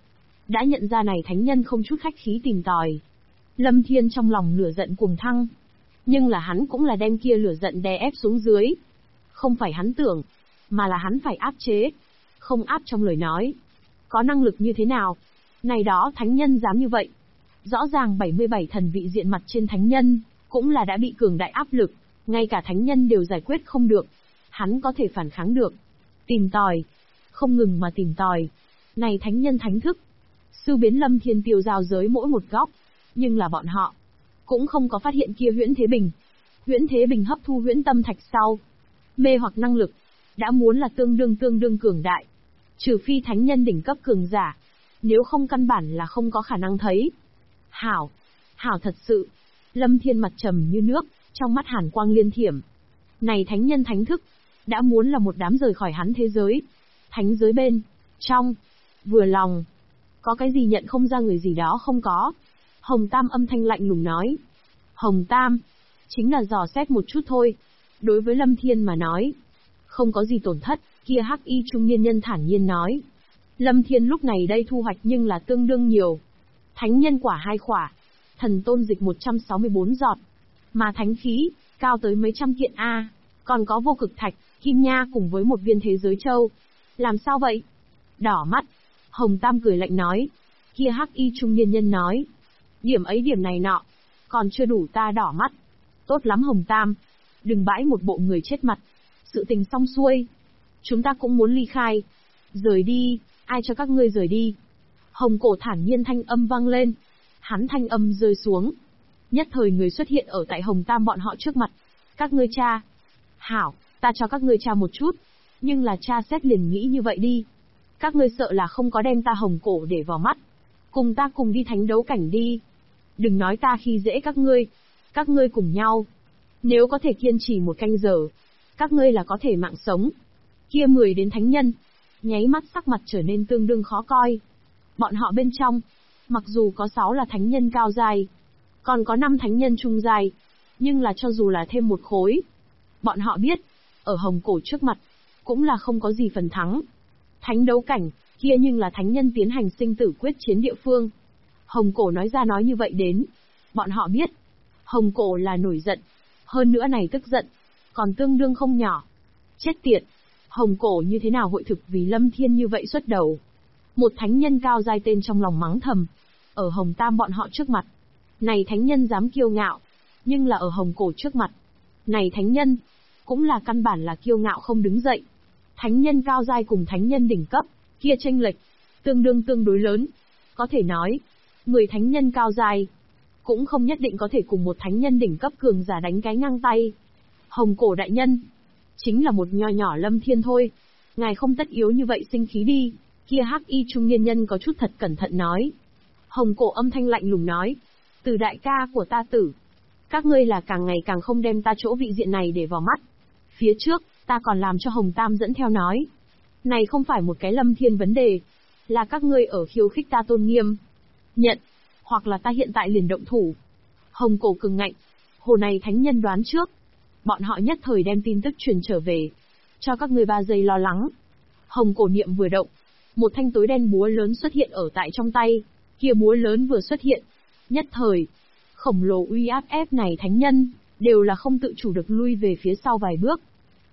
S1: ra này thánh nhân không chút khách khí tìm tòi. Lâm Thiên trong lòng lửa giận cuồng thăng. Nhưng là hắn cũng là đem kia lửa giận đè ép xuống dưới. Không phải hắn tưởng, mà là hắn phải áp chế. Không áp trong lời nói. Có năng lực như thế nào? Này đó thánh nhân dám như vậy. Rõ ràng 77 thần vị diện mặt trên thánh nhân, cũng là đã bị cường đại áp lực. Ngay cả thánh nhân đều giải quyết không được. Hắn có thể phản kháng được. Tìm tòi. Không ngừng mà tìm tòi. Này thánh nhân thánh thức. Sư biến Lâm Thiên tiêu giao giới mỗi một góc. Nhưng là bọn họ cũng không có phát hiện kia Huyễn Thế Bình. Huyễn Thế Bình hấp thu huyễn tâm thạch sau. Mê hoặc năng lực. Đã muốn là tương đương cường đại. Trừ phi thánh nhân đỉnh cấp cường giả. Nếu không căn bản là không có khả năng thấy. Hảo thật sự. Lâm Thiên mặt trầm như nước, trong mắt hàn quang liên thiểm. Này thánh nhân thánh thức. Đã muốn là một đám rời khỏi hắn thế giới. Thánh giới bên trong. Vừa lòng. Có cái gì nhận không ra người gì đó không có. Hồng Tam âm thanh lạnh lùng nói. Hồng Tam. Chính là dò xét một chút thôi. Đối với Lâm Thiên mà nói. Không có gì tổn thất. Kia hắc y trung niên nhân thản nhiên nói. Lâm Thiên lúc này đây thu hoạch nhưng là tương đương nhiều. Thánh nhân quả 2 khỏa. Thần tôn dịch 164 giọt. Mà thánh khí, cao tới mấy trăm kiện A. Còn có vô cực thạch, kim nha cùng với một viên thế giới châu. Làm sao vậy? Đỏ mắt. Hồng Tam cười lạnh nói. Kia hắc y trung niên nhân nói. Điểm ấy điểm này nọ. Còn chưa đủ ta đỏ mắt. Tốt lắm Hồng Tam. Đừng bãi một bộ người chết mặt. Sự tình xong xuôi. Chúng ta cũng muốn ly khai. Rời đi, ai cho các ngươi rời đi? Hồng Cổ thản nhiên thanh âm vang lên. Hắn thanh âm rơi xuống. Nhất thời người xuất hiện ở tại Hồng Tam bọn họ trước mặt. Các ngươi tra. Hảo, ta cho các ngươi tra một chút. Nhưng là tra xét liền nghĩ như vậy đi. Các ngươi sợ là không có đem ta Hồng Cổ để vào mắt. Cùng ta cùng đi thánh đấu cảnh đi. Đừng nói ta khi dễ các ngươi. Các ngươi cùng nhau. Nếu có thể kiên trì 1 canh giờ. Các ngươi là có thể mạng sống. Kia 10 đến thánh nhân. Nháy mắt sắc mặt trở nên tương đương khó coi. Bọn họ bên trong. Mặc dù có 6 là thánh nhân cao giai. Còn có 5 thánh nhân trung giai. Nhưng là cho dù là thêm 1 khối. Bọn họ biết. Ở Hồng Cổ trước mặt. Cũng là không có gì phần thắng. Thánh đấu cảnh, kia nhưng là thánh nhân tiến hành sinh tử quyết chiến địa phương. Hồng Cổ nói ra nói như vậy đến. Bọn họ biết. Hồng Cổ là nổi giận. Hơn nữa này tức giận. Còn tương đương không nhỏ. Chết tiệt. Hồng Cổ như thế nào hội thực vì Lâm Thiên như vậy xuất đầu. Một thánh nhân cao giai tên trong lòng mắng thầm. Ở Hồng Tam bọn họ trước mặt. Này thánh nhân dám kiêu ngạo. Nhưng là ở Hồng Cổ trước mặt. Này thánh nhân. Cũng là căn bản là kiêu ngạo không đứng dậy. Thánh nhân cao giai cùng thánh nhân đỉnh cấp. Kia chênh lệch. Tương đối lớn. Có thể nói. 10 thánh nhân cao giai. Cũng không nhất định có thể cùng một thánh nhân đỉnh cấp cường giả đánh cái ngang tay. Hồng Cổ đại nhân. Chính là một nho nhỏ Lâm Thiên thôi. Ngài không tất yếu như vậy sinh khí đi. Kia hắc y trung niên nhân có chút thật cẩn thận nói. Hồng Cổ âm thanh lạnh lùng nói. Từ đại ca của ta tử. Các ngươi là càng ngày càng không đem ta chỗ vị diện này để vào mắt. Phía trước, ta còn làm cho Hồng Tam dẫn theo nói. Này không phải một cái Lâm Thiên vấn đề. Là các ngươi ở khiêu khích ta tôn nghiêm. Nhận. Hoặc là ta hiện tại liền động thủ. Hồng Cổ cứng ngạnh. Hồ này thánh nhân đoán trước. Bọn họ nhất thời đem tin tức truyền trở về. Cho các ngươi 3 giây lo lắng. Hồng Cổ niệm vừa động. Một thanh tối đen búa lớn xuất hiện ở tại trong tay. Kia búa lớn vừa xuất hiện. Nhất thời. Khổng lồ uy áp ép này thánh nhân. Đều là không tự chủ được lui về phía sau vài bước.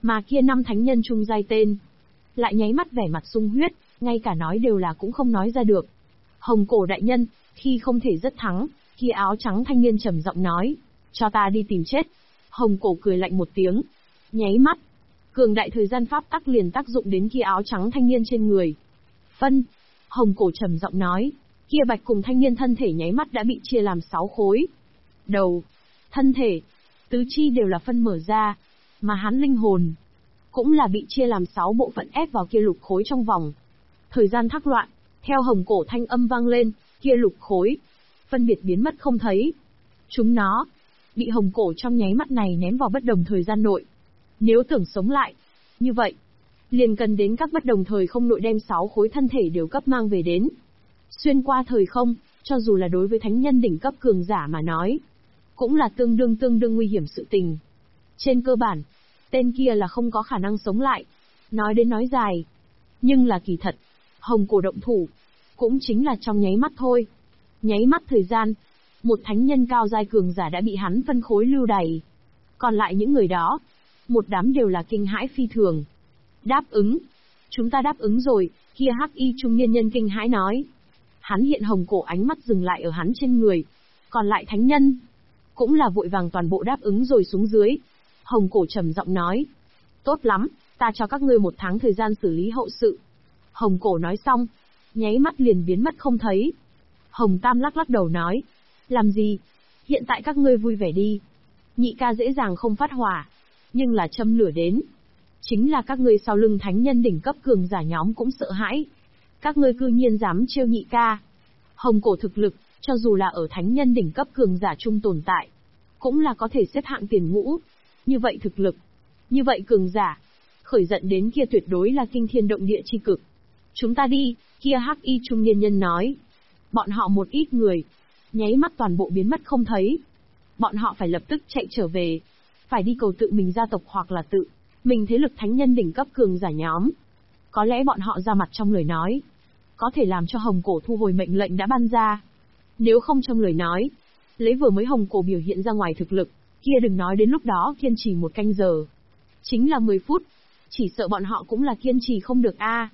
S1: Mà kia 5 thánh nhân chung giai tên, lại nháy mắt vẻ mặt sung huyết, ngay cả nói đều là cũng không nói ra được. Hồng Cổ đại nhân, khi không thể rất thắng, kia áo trắng thanh niên trầm giọng nói, cho ta đi tìm chết. Hồng Cổ cười lạnh một tiếng, nháy mắt, cường đại thời gian pháp tắc liền tác dụng đến kia áo trắng thanh niên trên người. Phân, Hồng Cổ trầm giọng nói, kia bạch cùng thanh niên thân thể nháy mắt đã bị chia làm 6 khối. Đầu, thân thể, tứ chi đều là phân mở ra, mà hắn linh hồn cũng là bị chia làm 6 bộ phận ép vào kia lục khối trong vòng. Thời gian thác loạn, theo Hồng Cổ thanh âm vang lên, kia lục khối phân biệt biến mất không thấy. Chúng nó bị Hồng Cổ trong nháy mắt này ném vào bất đồng thời gian nội. Nếu tưởng sống lại, như vậy, liền cần đến các bất đồng thời không nội đem 6 khối thân thể đều cấp mang về đến. Xuyên qua thời không, cho dù là đối với thánh nhân đỉnh cấp cường giả mà nói, cũng là tương đương nguy hiểm sự tình. Trên cơ bản, tên kia là không có khả năng sống lại. Nói đến nói dài, nhưng là kỳ thật, Hồng Cổ động thủ, cũng chính là trong nháy mắt thôi. Nháy mắt thời gian, một thánh nhân cao giai cường giả đã bị hắn phân khối lưu đày. Còn lại những người đó, một đám đều là kinh hãi phi thường. Đáp ứng. Chúng ta đáp ứng rồi, kia hắc y trung niên nhân kinh hãi nói. Hắn hiện Hồng Cổ ánh mắt dừng lại ở hắn trên người. Còn lại thánh nhân, cũng là vội vàng toàn bộ đáp ứng rồi xuống dưới. Hồng Cổ trầm giọng nói. Tốt lắm, ta cho các ngươi 1 tháng thời gian xử lý hậu sự. Hồng Cổ nói xong, nháy mắt liền biến mất không thấy. Hồng Tam lắc lắc đầu nói. Làm gì? Hiện tại các ngươi vui vẻ đi. Nhị ca dễ dàng không phát hỏa, nhưng là châm lửa đến. Chính là các ngươi sau lưng thánh nhân đỉnh cấp cường giả nhóm cũng sợ hãi. Các ngươi cư nhiên dám trêu nhị ca. Hồng Cổ thực lực, cho dù là ở thánh nhân đỉnh cấp cường giả chung tồn tại, cũng là có thể xếp hạng tiền ngũ. Như vậy thực lực, như vậy cường giả, khởi giận đến kia tuyệt đối là kinh thiên động địa chi cực. Chúng ta đi, kia hắc y trung niên nhân nói. Bọn họ một ít người, nháy mắt toàn bộ biến mất không thấy. Bọn họ phải lập tức chạy trở về, phải đi cầu tự mình gia tộc hoặc là tự mình thế lực thánh nhân đỉnh cấp cường giả nhóm. Có lẽ bọn họ ra mặt trong lời nói, có thể làm cho Hồng Cổ thu hồi mệnh lệnh đã ban ra. Nếu không trong lời nói, lấy vừa mới Hồng Cổ biểu hiện ra ngoài thực lực, kia đừng nói đến lúc đó kiên trì 1 canh giờ. Chính là 10 phút, chỉ sợ bọn họ cũng là kiên trì không được a.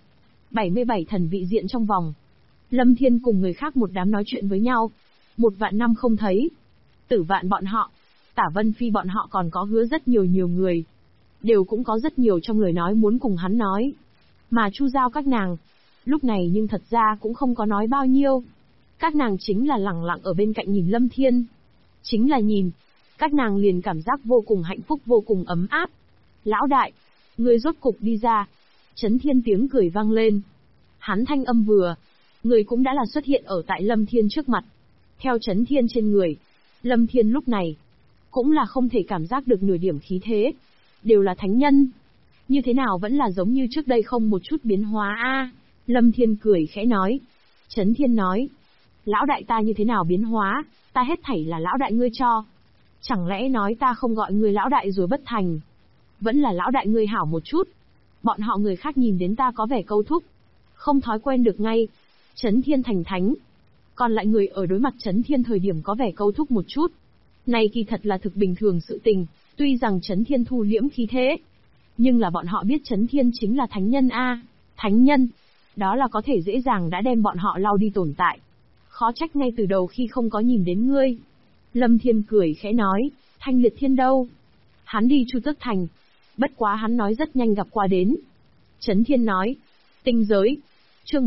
S1: 77 thần vị diện trong vòng. Lâm Thiên cùng người khác một đám nói chuyện với nhau. 1 vạn năm không thấy. Tử Vạn bọn họ, Tả Vân Phi bọn họ còn có hứa rất nhiều người. Đều cũng có rất nhiều trong lời nói muốn cùng hắn nói. Mà Chu Giao các nàng, lúc này nhưng thật ra cũng không có nói bao nhiêu. Các nàng chính là lẳng lặng ở bên cạnh nhìn Lâm Thiên. Chính là nhìn, các nàng liền cảm giác vô cùng hạnh phúc vô cùng ấm áp. Lão đại, người rốt cục đi ra. Chấn Thiên tiếng cười vang lên. Hắn thanh âm vừa, người cũng đã là xuất hiện ở tại Lâm Thiên trước mặt. Theo Chấn Thiên trên người, Lâm Thiên lúc này, cũng là không thể cảm giác được nửa điểm khí thế. Đều là thánh nhân. Như thế nào vẫn là giống như trước đây không một chút biến hóa a. Lâm Thiên cười khẽ nói. Chấn Thiên nói. Lão đại ta như thế nào biến hóa, ta hết thảy là lão đại ngươi cho. Chẳng lẽ nói ta không gọi ngươi lão đại rồi bất thành. Vẫn là lão đại ngươi hảo một chút. Bọn họ người khác nhìn đến ta có vẻ câu thúc, không thói quen được ngay. Chấn Thiên thành thánh. Còn lại người ở đối mặt Chấn Thiên thời điểm có vẻ câu thúc một chút. Này kỳ thật là thực bình thường sự tình, tuy rằng Chấn Thiên thu liễm khí thế. Nhưng là bọn họ biết Chấn Thiên chính là thánh nhân a. Thánh nhân, đó là có thể dễ dàng đã đem bọn họ lau đi tồn tại. Khó trách ngay từ đầu khi không có nhìn đến ngươi. Lâm Thiên cười khẽ nói, Thanh Liệt Thiên đâu? Hắn đi Chu Tước Thành. Bất quá hắn nói rất nhanh gặp qua đến. Chấn Thiên nói, tinh giới. Chương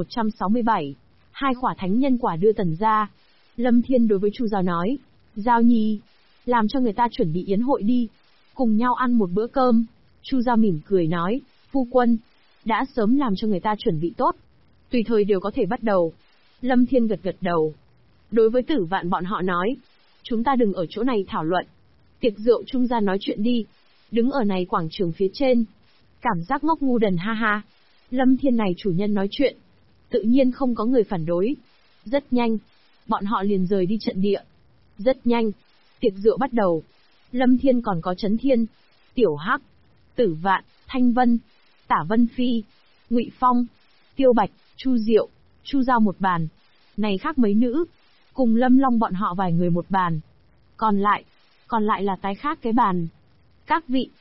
S1: 1167, 2 khỏa thánh nhân quả đưa tần ra. Lâm Thiên đối với Chu Giao nói, Giao Nhi, làm cho người ta chuẩn bị yến hội đi, cùng nhau ăn một bữa cơm. Chu Giao mỉm cười nói, phu quân, đã sớm làm cho người ta chuẩn bị tốt, tùy thời đều có thể bắt đầu. Lâm Thiên gật gật đầu. Đối với Tử Vạn bọn họ nói, chúng ta đừng ở chỗ này thảo luận, tiệc rượu trung gian nói chuyện đi, đứng ở này quảng trường phía trên. Cảm giác ngốc ngu đần ha ha. Lâm Thiên này chủ nhân nói chuyện, tự nhiên không có người phản đối. Rất nhanh, bọn họ liền rời đi trận địa. Rất nhanh, tiệc rượu bắt đầu. Lâm Thiên còn có Chấn Thiên, Tiểu Hắc, Tử Vạn, Thanh Vân, Tả Vân Phi, Ngụy Phong, Tiêu Bạch, Chu Diệu, Chu Giao một bàn. Này khác mấy nữ, cùng Lâm Long bọn họ vài người một bàn. Còn lại là tái khác cái bàn. Các vị,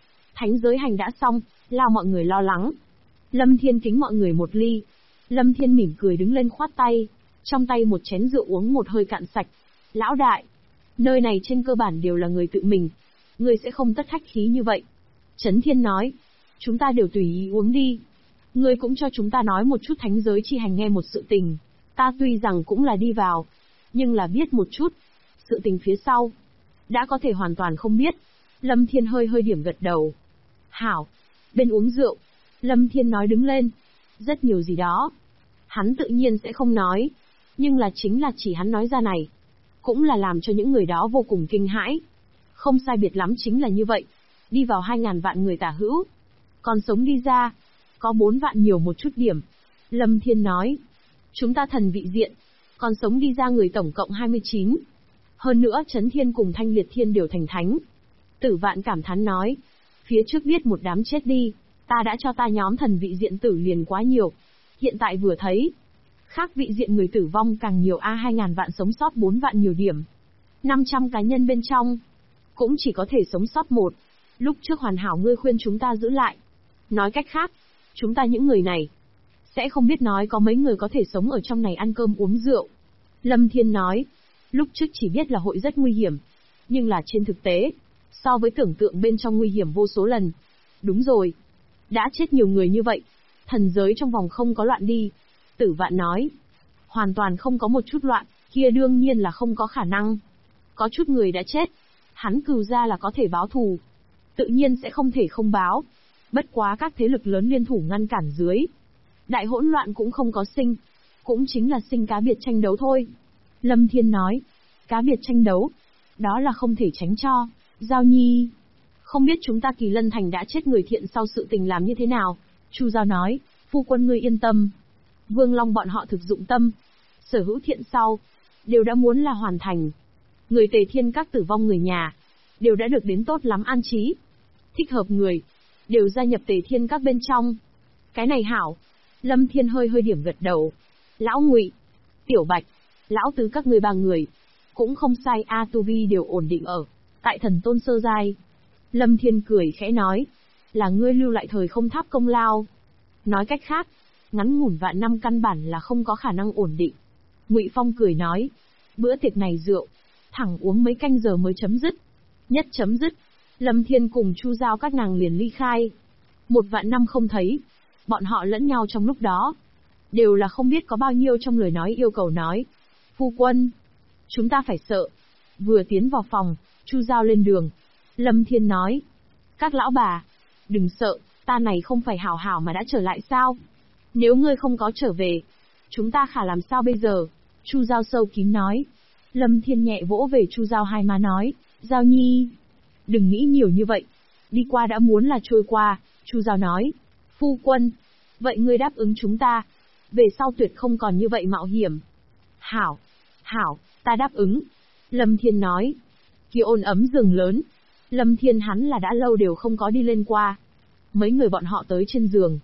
S1: Thánh giới hành đã xong, lao mọi người lo lắng. Lâm Thiên kính mọi người một ly. Lâm Thiên mỉm cười đứng lên khoát tay. Trong tay một chén rượu uống một hơi cạn sạch. Lão đại, nơi này trên cơ bản đều là người tự mình. Ngươi sẽ không tất khách khí như vậy. Trấn Thiên nói, chúng ta đều tùy ý uống đi. Ngươi cũng cho chúng ta nói một chút thánh giới chi hành nghe một sự tình. Ta tuy rằng cũng là đi vào, nhưng là biết một chút. Sự tình phía sau, đã có thể hoàn toàn không biết. Lâm Thiên hơi hơi điểm gật đầu. Hảo, bên uống rượu. Lâm Thiên nói đứng lên. Rất nhiều gì đó. Hắn tự nhiên sẽ không nói. Nhưng là chính là chỉ hắn nói ra này. Cũng là làm cho những người đó vô cùng kinh hãi. Không sai biệt lắm chính là như vậy. Đi vào 2.000 vạn người tả hữu. Còn sống đi ra, có 4 vạn nhiều một chút điểm. Lâm Thiên nói. Chúng ta thần vị diện. Còn sống đi ra người tổng cộng 29. Hơn nữa Trấn Thiên cùng Thanh Liệt Thiên đều thành thánh. Tử Vạn cảm thán nói. Phía trước biết một đám chết đi. Ta đã cho ta nhóm thần vị diện tử liền quá nhiều. Hiện tại vừa thấy. Khác vị diện người tử vong càng nhiều 2.000 vạn sống sót 4 vạn nhiều điểm. 500 cá nhân bên trong. Cũng chỉ có thể sống sót một. Lúc trước hoàn hảo ngươi khuyên chúng ta giữ lại. Nói cách khác, chúng ta những người này. Sẽ không biết nói có mấy người có thể sống ở trong này ăn cơm uống rượu. Lâm Thiên nói. Lúc trước chỉ biết là hội rất nguy hiểm. Nhưng là trên thực tế, so với tưởng tượng bên trong nguy hiểm vô số lần. Đúng rồi. Đã chết nhiều người như vậy. Thần giới trong vòng không có loạn đi. Tử Vạn nói. Hoàn toàn không có một chút loạn, kia đương nhiên là không có khả năng. Có chút người đã chết. Hắn cừu ra là có thể báo thù. Tự nhiên sẽ không thể không báo. Bất quá các thế lực lớn liên thủ ngăn cản dưới. Đại hỗn loạn cũng không có sinh. Cũng chính là sinh cá biệt tranh đấu thôi. Lâm Thiên nói. Cá biệt tranh đấu. Đó là không thể tránh cho. Giao Nhi. Không biết chúng ta Kỳ Lân Thành đã chết người thiện sau sự tình làm như thế nào. Chu Giao nói. Phu quân ngươi yên tâm. Vương Long bọn họ thực dụng tâm. Sở hữu thiện sau. Đều đã muốn là hoàn thành. Người Tề Thiên các tử vong người nhà. Đều đã được đến tốt lắm an trí. Thích hợp người. Đều gia nhập Tề Thiên các bên trong. Cái này hảo. Lâm Thiên hơi hơi điểm gật đầu. Lão Ngụy, Tiểu Bạch, Lão Tứ các ngươi 3 người. Cũng không sai tu vi đều ổn định ở. Tại thần tôn sơ giai. Lâm Thiên cười khẽ nói. Là ngươi lưu lại thời không tháp công lao. Nói cách khác, ngắn ngủn vạn năm căn bản là không có khả năng ổn định. Ngụy Phong cười nói. Bữa tiệc này rượu. Thẳng uống mấy canh giờ mới chấm dứt. Nhất chấm dứt. Lâm Thiên cùng Chu Giao các nàng liền ly khai. 1 vạn năm không thấy. Bọn họ lẫn nhau trong lúc đó. Đều là không biết có bao nhiêu trong lời nói yêu cầu nói. Phu quân. Chúng ta phải sợ. Vừa tiến vào phòng, Chu Giao lên đường. Lâm Thiên nói. Các lão bà. Đừng sợ, ta này không phải hảo hảo mà đã trở lại sao? Nếu ngươi không có trở về, chúng ta khả làm sao bây giờ? Chu Giao sâu kín nói. Lâm Thiên nhẹ vỗ về Chu Giao hai má nói. Giao Nhi. Đừng nghĩ nhiều như vậy. Đi qua đã muốn là trôi qua. Chu Giao nói. Phu quân. Vậy ngươi đáp ứng chúng ta. Về sau tuyệt không còn như vậy mạo hiểm. Hảo. Hảo, ta đáp ứng. Lâm Thiên nói. Kia ôn ấm rừng lớn. Lâm Thiên hắn là đã lâu đều không có đi lên qua. Mấy người bọn họ tới trên giường.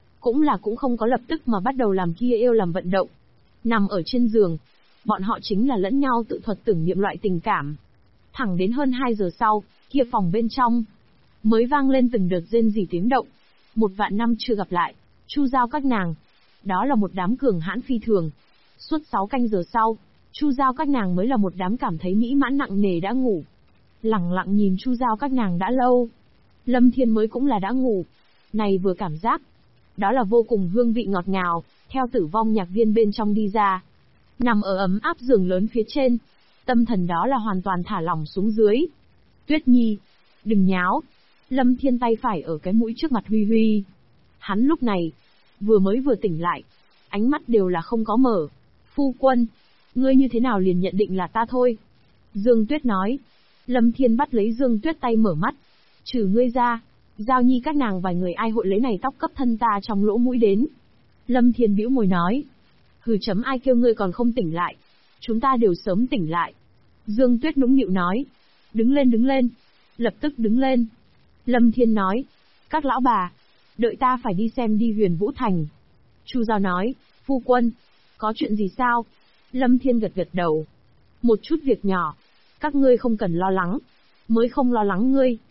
S1: Cũng không có lập tức mà bắt đầu làm kia yêu làm vận động. Nằm ở trên giường. Bọn họ chính là lẫn nhau tự thuật tưởng niệm loại tình cảm. Thẳng đến hơn 2 giờ sau, kia phòng bên trong. Mới vang lên từng đợt rên rỉ tiếng động. 1 vạn năm chưa gặp lại. Chu Giao các nàng. Đó là một đám cường hãn phi thường. Suốt 6 canh giờ sau, Chu Giao các nàng mới là một đám cảm thấy mỹ mãn nặng nề đã ngủ. Lẳng lặng nhìn Chu Giao các nàng đã lâu. Lâm Thiên mới cũng là đã ngủ. Này vừa cảm giác. Đó là vô cùng hương vị ngọt ngào, theo tử vong nhạc viên bên trong đi ra. Nằm ở ấm áp giường lớn phía trên. Tâm thần đó là hoàn toàn thả lỏng xuống dưới. Tuyết Nhi. Đừng nháo. Lâm Thiên tay phải ở cái mũi trước mặt Huy Huy. Hắn lúc này, vừa tỉnh lại. Ánh mắt đều là không có mở. Phu quân. Ngươi như thế nào liền nhận định là ta thôi. Dương Tuyết nói. Lâm Thiên bắt lấy Dương Tuyết tay mở mắt. Trừ ngươi ra, Giao Nhi các nàng vài người ai hội lấy này tóc cấp thân ta trong lỗ mũi đến. Lâm Thiên bĩu môi nói. Hừ chấm ai kêu ngươi còn không tỉnh lại. Chúng ta đều sớm tỉnh lại. Dương Tuyết nũng nịu nói. Đứng lên. Lập tức đứng lên. Lâm Thiên nói. Các lão bà. Đợi ta phải đi xem đi Huyền Vũ Thành. Chu Giao nói. Phu quân. Có chuyện gì sao? Lâm Thiên gật gật đầu. Một chút việc nhỏ. Các ngươi không cần lo lắng. Mới không lo lắng ngươi.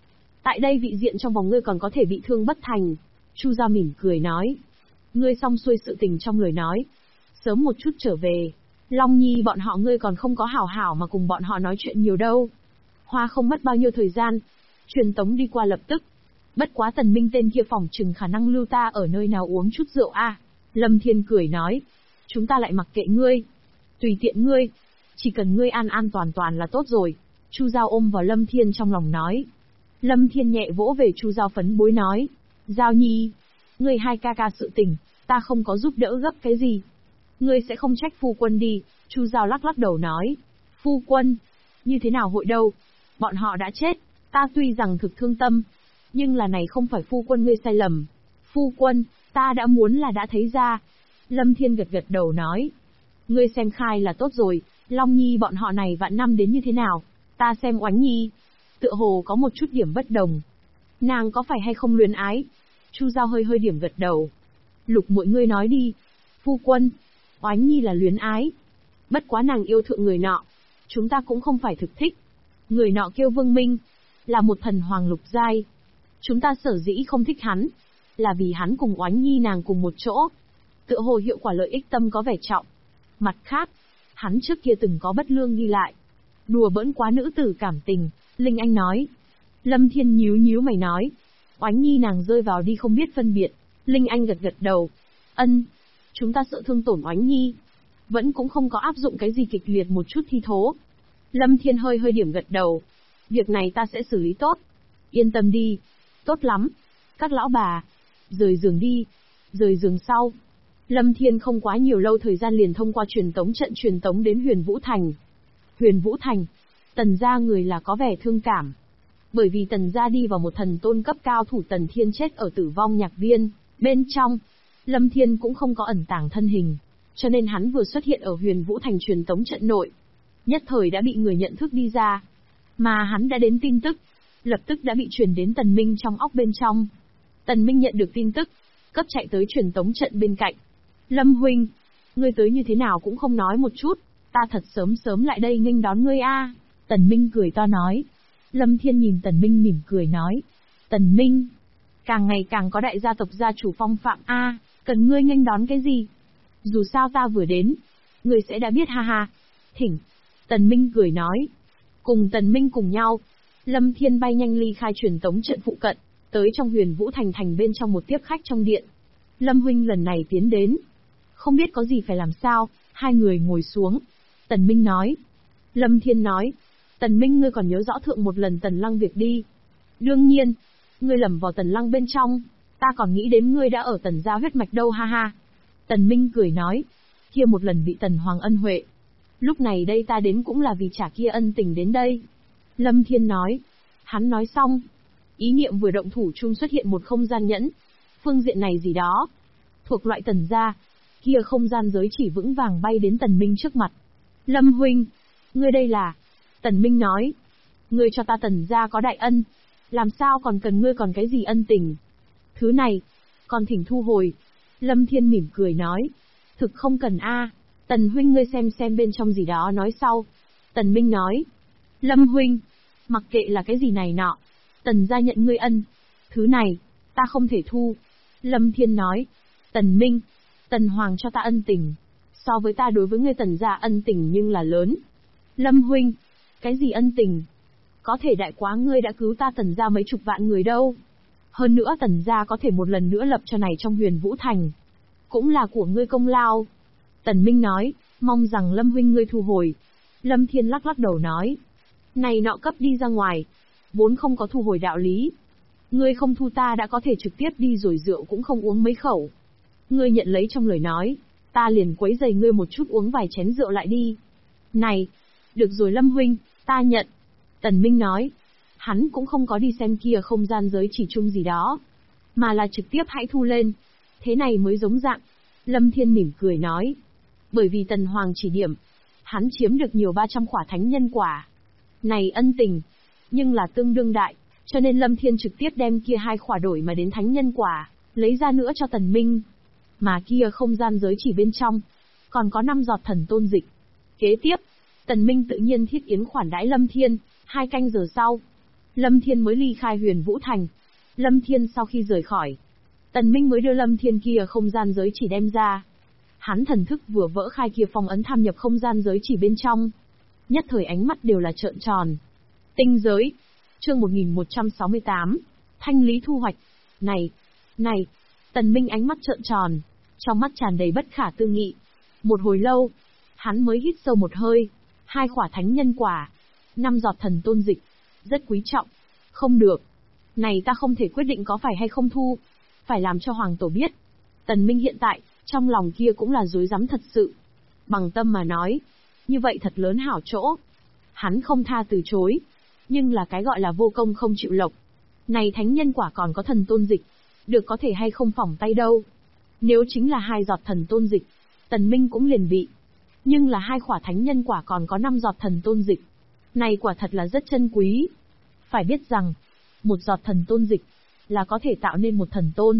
S1: Tại đây vị diện trong vòng ngươi còn có thể bị thương bất thành. Chu Giao mỉm cười nói. Ngươi xong xuôi sự tình trong lời nói. Sớm một chút trở về. Long Nhi bọn họ ngươi còn không có hảo hảo mà cùng bọn họ nói chuyện nhiều đâu. Hoa không mất bao nhiêu thời gian. Truyền tống đi qua lập tức. Bất quá Tần Minh tên kia phỏng chừng khả năng lưu ta ở nơi nào uống chút rượu a. Lâm Thiên cười nói. Chúng ta lại mặc kệ ngươi. Tùy tiện ngươi. Chỉ cần ngươi an an toàn toàn là tốt rồi. Chu Giao ôm vào Lâm Thiên trong lòng nói. Lâm Thiên nhẹ vỗ về Chu Giao phấn bối nói. Giao Nhi. Ngươi hai ca ca sự tình, ta không có giúp đỡ gấp cái gì. Ngươi sẽ không trách phu quân đi. Chu Giao lắc lắc đầu nói. Phu quân? Như thế nào hội đâu? Bọn họ đã chết. Ta tuy rằng thực thương tâm. Nhưng là này không phải phu quân ngươi sai lầm. Phu quân, ta đã muốn là đã thấy ra. Lâm Thiên gật gật đầu nói. Ngươi xem khai là tốt rồi. Long Nhi bọn họ này vạn năm đến như thế nào? Ta xem Oánh Nhi. Tựa hồ có một chút điểm bất đồng. Nàng có phải hay không luyến ái? Chu Giao hơi hơi điểm gật đầu. Lục muội ngươi nói đi. Phu quân, Oánh Nhi là luyến ái. Bất quá nàng yêu thượng người nọ. Chúng ta cũng không phải thực thích. Người nọ kêu Vương Minh. Là một thần hoàng lục giai. Chúng ta sở dĩ không thích hắn. Là vì hắn cùng Oánh Nhi nàng cùng một chỗ. Tựa hồ hiệu quả lợi ích tâm có vẻ trọng. Mặt khác, hắn trước kia từng có bất lương ghi lại. Đùa bỡn quá nữ tử cảm tình. Linh Anh nói. Lâm Thiên nhíu nhíu mày nói. Oánh Nhi nàng rơi vào đi không biết phân biệt. Linh Anh gật gật đầu. Ân. Chúng ta sợ thương tổn Oánh Nhi. Vẫn cũng không có áp dụng cái gì kịch liệt một chút thi thố. Lâm Thiên hơi hơi điểm gật đầu. Việc này ta sẽ xử lý tốt. Yên tâm đi. Tốt lắm. Các lão bà. Rời giường đi. Rời giường sau. Lâm Thiên không quá nhiều lâu thời gian liền thông qua truyền tống trận truyền tống đến Huyền Vũ Thành. Huyền Vũ Thành. Tần gia người là có vẻ thương cảm. Bởi vì Tần gia đi vào một thần tôn cấp cao thủ Tần Thiên chết ở Tử Vong Nhạc Viên. Bên trong, Lâm Thiên cũng không có ẩn tàng thân hình. Cho nên hắn vừa xuất hiện ở Huyền Vũ Thành truyền tống trận nội. Nhất thời đã bị người nhận thức đi ra. Mà hắn đã đến tin tức. Lập tức đã bị truyền đến Tần Minh trong óc bên trong. Tần Minh nhận được tin tức. Cấp chạy tới truyền tống trận bên cạnh. Lâm huynh, ngươi tới như thế nào cũng không nói một chút. Ta thật sớm sớm lại đây nghênh đón ngươi a. Tần Minh cười to nói. Lâm Thiên nhìn Tần Minh mỉm cười nói. Tần Minh, càng ngày càng có đại gia tộc gia chủ phong phạm a, cần ngươi nghênh đón cái gì? Dù sao ta vừa đến, ngươi sẽ đã biết ha ha. Thỉnh. Tần Minh cười nói. Cùng Tần Minh cùng nhau, Lâm Thiên bay nhanh ly khai truyền tống trận phụ cận, tới trong Huyền Vũ Thành thành bên trong một tiếp khách trong điện. Lâm huynh lần này tiến đến, không biết có gì phải làm sao, hai người ngồi xuống. Tần Minh nói. Lâm Thiên nói. Tần Minh ngươi còn nhớ rõ thượng một lần Tần Lăng việc đi. Đương nhiên, ngươi lầm vào Tần Lăng bên trong, ta còn nghĩ đến ngươi đã ở Tần gia huyết mạch đâu ha ha. Tần Minh cười nói. Kia một lần bị Tần Hoàng ân huệ. Lúc này đây ta đến cũng là vì trả kia ân tình đến đây. Lâm Thiên nói. Hắn nói xong. Ý niệm vừa động thủ chung xuất hiện một không gian nhẫn. Phương diện này gì đó. Thuộc loại Tần gia. Kia không gian giới chỉ vững vàng bay đến Tần Minh trước mặt. Lâm huynh, ngươi đây là... Tần Minh nói. Ngươi cho ta Tần gia có đại ân. Làm sao còn cần ngươi còn cái gì ân tình? Thứ này, còn thỉnh thu hồi. Lâm Thiên mỉm cười nói. Thực không cần a. Tần huynh ngươi xem bên trong gì đó nói sau. Tần Minh nói. Lâm huynh, mặc kệ là cái gì này nọ. Tần gia nhận ngươi ân. Thứ này, ta không thể thu. Lâm Thiên nói. Tần Minh, Tần Hoàng cho ta ân tình. So với ta đối với ngươi Tần gia ân tình nhưng là lớn. Lâm huynh, cái gì ân tình? Có thể đại quá ngươi đã cứu ta Tần gia mấy chục vạn người đâu. Hơn nữa Tần gia có thể một lần nữa lập cho này trong Huyền Vũ Thành. Cũng là của ngươi công lao. Tần Minh nói, mong rằng Lâm huynh ngươi thu hồi. Lâm Thiên lắc lắc đầu nói. Này nọ cấp đi ra ngoài. Vốn không có thu hồi đạo lý. Ngươi không thu ta đã có thể trực tiếp đi rồi rượu cũng không uống mấy khẩu. Ngươi nhận lấy trong lời nói. Ta liền quấy giày ngươi một chút uống vài chén rượu lại đi. Này, được rồi Lâm huynh, ta nhận. Tần Minh nói. Hắn cũng không có đi xem kia không gian giới chỉ chung gì đó. Mà là trực tiếp hãy thu lên. Thế này mới giống dạng. Lâm Thiên mỉm cười nói. Bởi vì Tần Hoàng chỉ điểm. Hắn chiếm được nhiều 300 khỏa thánh nhân quả. Này ân tình. Nhưng là tương đương đại. Cho nên Lâm Thiên trực tiếp đem kia 2 khỏa đổi mà đến thánh nhân quả. Lấy ra nữa cho Tần Minh. Mà kia không gian giới chỉ bên trong. Còn có 5 giọt thần tôn dịch. Kế tiếp. Tần Minh tự nhiên thiết yến khoản đãi Lâm Thiên. 2 canh giờ sau. Lâm Thiên mới ly khai Huyền Vũ Thành. Lâm Thiên sau khi rời khỏi, Tần Minh mới đưa Lâm Thiên kia không gian giới chỉ đem ra. Hắn thần thức vừa vỡ khai kia phong ấn tham nhập không gian giới chỉ bên trong. Nhất thời ánh mắt đều là trợn tròn. Tinh giới. Chương 1168. Thanh lý thu hoạch. Này. Tần Minh ánh mắt trợn tròn, trong mắt tràn đầy bất khả tư nghị. Một hồi lâu, hắn mới hít sâu một hơi. 2 quả thánh nhân quả, 5 giọt thần tôn dịch, rất quý trọng. Không được. Này ta không thể quyết định có phải hay không thu. Phải làm cho Hoàng Tổ biết. Tần Minh hiện tại, trong lòng kia cũng là rối rắm thật sự. Bằng tâm mà nói, như vậy thật lớn hảo chỗ. Hắn không tha từ chối. Nhưng là cái gọi là vô công không chịu lộc. Này thánh nhân quả còn có thần tôn dịch. Được có thể hay không phỏng tay đâu. Nếu chính là 2 giọt thần tôn dịch, Tần Minh cũng liền vị. Nhưng là 2 quả thánh nhân quả còn có 5 giọt thần tôn dịch. Này quả thật là rất chân quý. Phải biết rằng, 1 giọt thần tôn dịch là có thể tạo nên 1 thần tôn.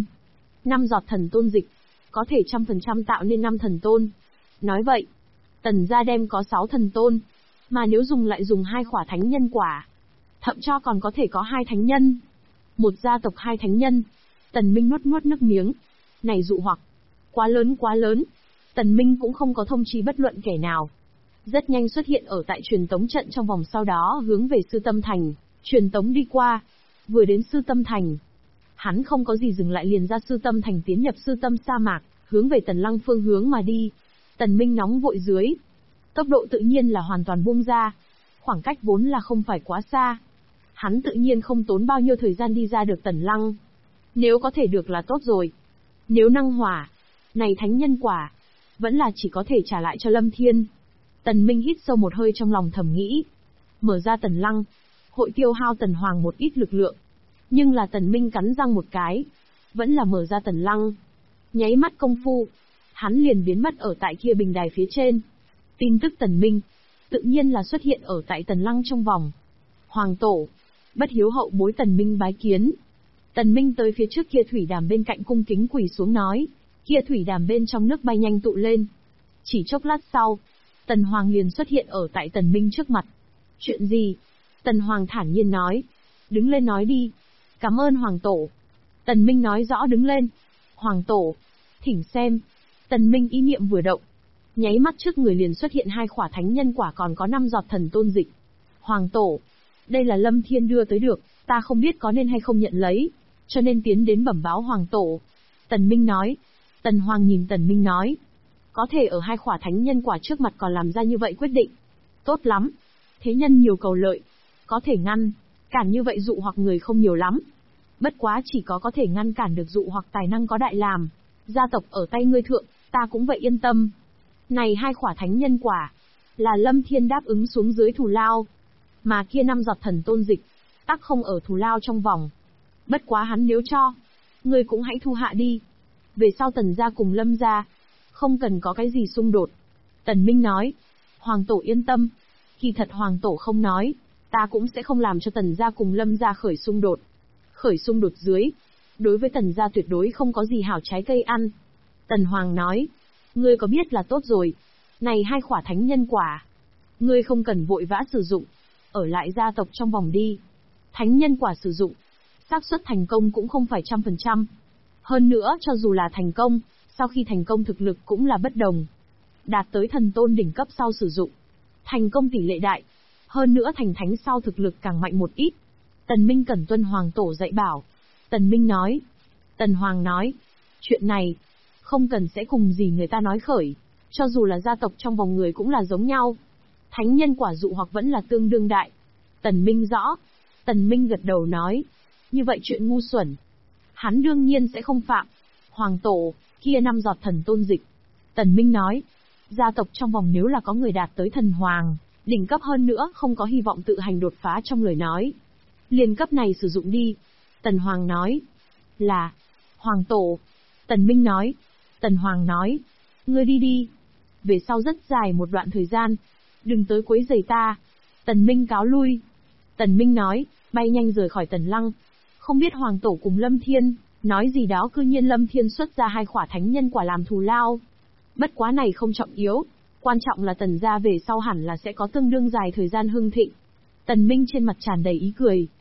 S1: 5 giọt thần tôn dịch có thể 100% tạo nên 5 thần tôn. Nói vậy, Tần gia đem có 6 thần tôn, mà nếu dùng 2 quả thánh nhân quả, thậm cho còn có thể có 2 thánh nhân. Một gia tộc 2 thánh nhân. Tần Minh nuốt nước miếng. Này dụ hoặc, quá lớn. Tần Minh cũng không có thông chi bất luận kẻ nào. Rất nhanh xuất hiện ở tại truyền tống trận trong vòng, sau đó hướng về Sư Tâm Thành, truyền tống đi qua. Vừa đến Sư Tâm Thành, hắn không có gì dừng lại liền ra Sư Tâm Thành tiến nhập Sư Tâm sa mạc, hướng về Tần Lăng phương hướng mà đi. Tần Minh nóng vội dưới, tốc độ tự nhiên là hoàn toàn buông ra. Khoảng cách vốn là không phải quá xa. Hắn tự nhiên không tốn bao nhiêu thời gian đi ra được Tần Lăng. Nếu có thể được là tốt rồi. Nếu năng hỏa, này thánh nhân quả, vẫn là chỉ có thể trả lại cho Lâm Thiên. Tần Minh hít sâu một hơi trong lòng thầm nghĩ. Mở ra Tần Lăng, hội tiêu hao Tần Hoàng một ít lực lượng. Nhưng là Tần Minh cắn răng một cái, vẫn là mở ra Tần Lăng. Nháy mắt công phu, hắn liền biến mất ở tại kia bình đài phía trên. Tin tức Tần Minh, tự nhiên là xuất hiện ở tại Tần Lăng trong vòng. Hoàng Tổ, bất hiếu hậu bối Tần Minh bái kiến. Tần Minh tới phía trước kia thủy đàm bên cạnh cung kính quỳ xuống nói, kia thủy đàm bên trong nước bay nhanh tụ lên. Chỉ chốc lát sau, Tần Hoàng liền xuất hiện ở tại Tần Minh trước mặt. Chuyện gì? Tần Hoàng thản nhiên nói. Đứng lên nói đi. Cảm ơn Hoàng Tổ. Tần Minh nói rõ đứng lên. Hoàng Tổ, thỉnh xem. Tần Minh ý niệm vừa động, nháy mắt trước người liền xuất hiện 2 quả thánh nhân quả còn có 5 giọt thần tôn dịch. Hoàng Tổ, đây là Lâm Thiên đưa tới được, ta không biết có nên hay không nhận lấy, cho nên tiến đến bẩm báo Hoàng Tổ. Tần Minh nói. Tần Hoàng nhìn Tần Minh nói, có thể ở 2 quả thánh nhân quả trước mặt còn làm ra như vậy quyết định. Tốt lắm. Thế nhân nhiều cầu lợi, có thể ngăn cản như vậy dụ hoặc người không nhiều lắm. Bất quá chỉ có thể ngăn cản được dụ hoặc tài năng có đại làm. Gia tộc ở tay ngươi thượng, ta cũng vậy yên tâm. Này 2 quả thánh nhân quả, là Lâm Thiên đáp ứng xuống dưới thù lao. Mà kia 5 giọt thần tôn dịch, tắc không ở thù lao trong vòng. Bất quá hắn nếu cho, ngươi cũng hãy thu hạ đi. Về sau Tần gia cùng Lâm gia, không cần có cái gì xung đột. Tần Minh nói. Hoàng Tổ yên tâm. Kỳ thật Hoàng Tổ không nói, ta cũng sẽ không làm cho Tần gia cùng Lâm gia khởi xung đột. Khởi xung đột dưới, đối với Tần gia tuyệt đối không có gì hảo trái cây ăn. Tần Hoàng nói. Ngươi có biết là tốt rồi. Này 2 quả thánh nhân quả, ngươi không cần vội vã sử dụng, ở lại gia tộc trong vòng đi. Thánh nhân quả sử dụng, xác suất thành công cũng không phải 100%. Hơn nữa cho dù là thành công, sau khi thành công thực lực cũng là bất đồng. Đạt tới thần tôn đỉnh cấp sau sử dụng, thành công tỷ lệ đại. Hơn nữa thành thánh sau thực lực càng mạnh một ít. Tần Minh cần tuân Hoàng Tổ dạy bảo. Tần Minh nói. Tần Hoàng nói. Chuyện này, không cần sẽ cùng gì người ta nói khởi. Cho dù là gia tộc trong vòng người cũng là giống nhau. Thánh nhân quả dụ hoặc vẫn là tương đương đại. Tần Minh rõ. Tần Minh gật đầu nói. Như vậy chuyện ngu xuẩn, hắn đương nhiên sẽ không phạm. Hoàng Tổ, kia 5 giọt thần tôn dịch. Tần Minh nói. Gia tộc trong vòng nếu là có người đạt tới thần hoàng, đỉnh cấp hơn nữa không có hy vọng tự hành đột phá trong lời nói, liền cấp này sử dụng đi. Tần Hoàng nói. Là. Hoàng Tổ. Tần Minh nói. Tần Hoàng nói. Ngươi đi đi. Về sau rất dài một đoạn thời gian, đừng tới quấy rầy ta. Tần Minh cáo lui. Tần Minh nói, bay nhanh rời khỏi Tần Lăng. Không biết Hoàng Tổ cùng Lâm Thiên nói gì đó, cư nhiên Lâm Thiên xuất ra 2 quả thánh nhân quả làm thù lao. Bất quá này không trọng yếu, quan trọng là Tần gia về sau hẳn là sẽ có tương đương dài thời gian hưng thịnh. Tần Minh trên mặt tràn đầy ý cười.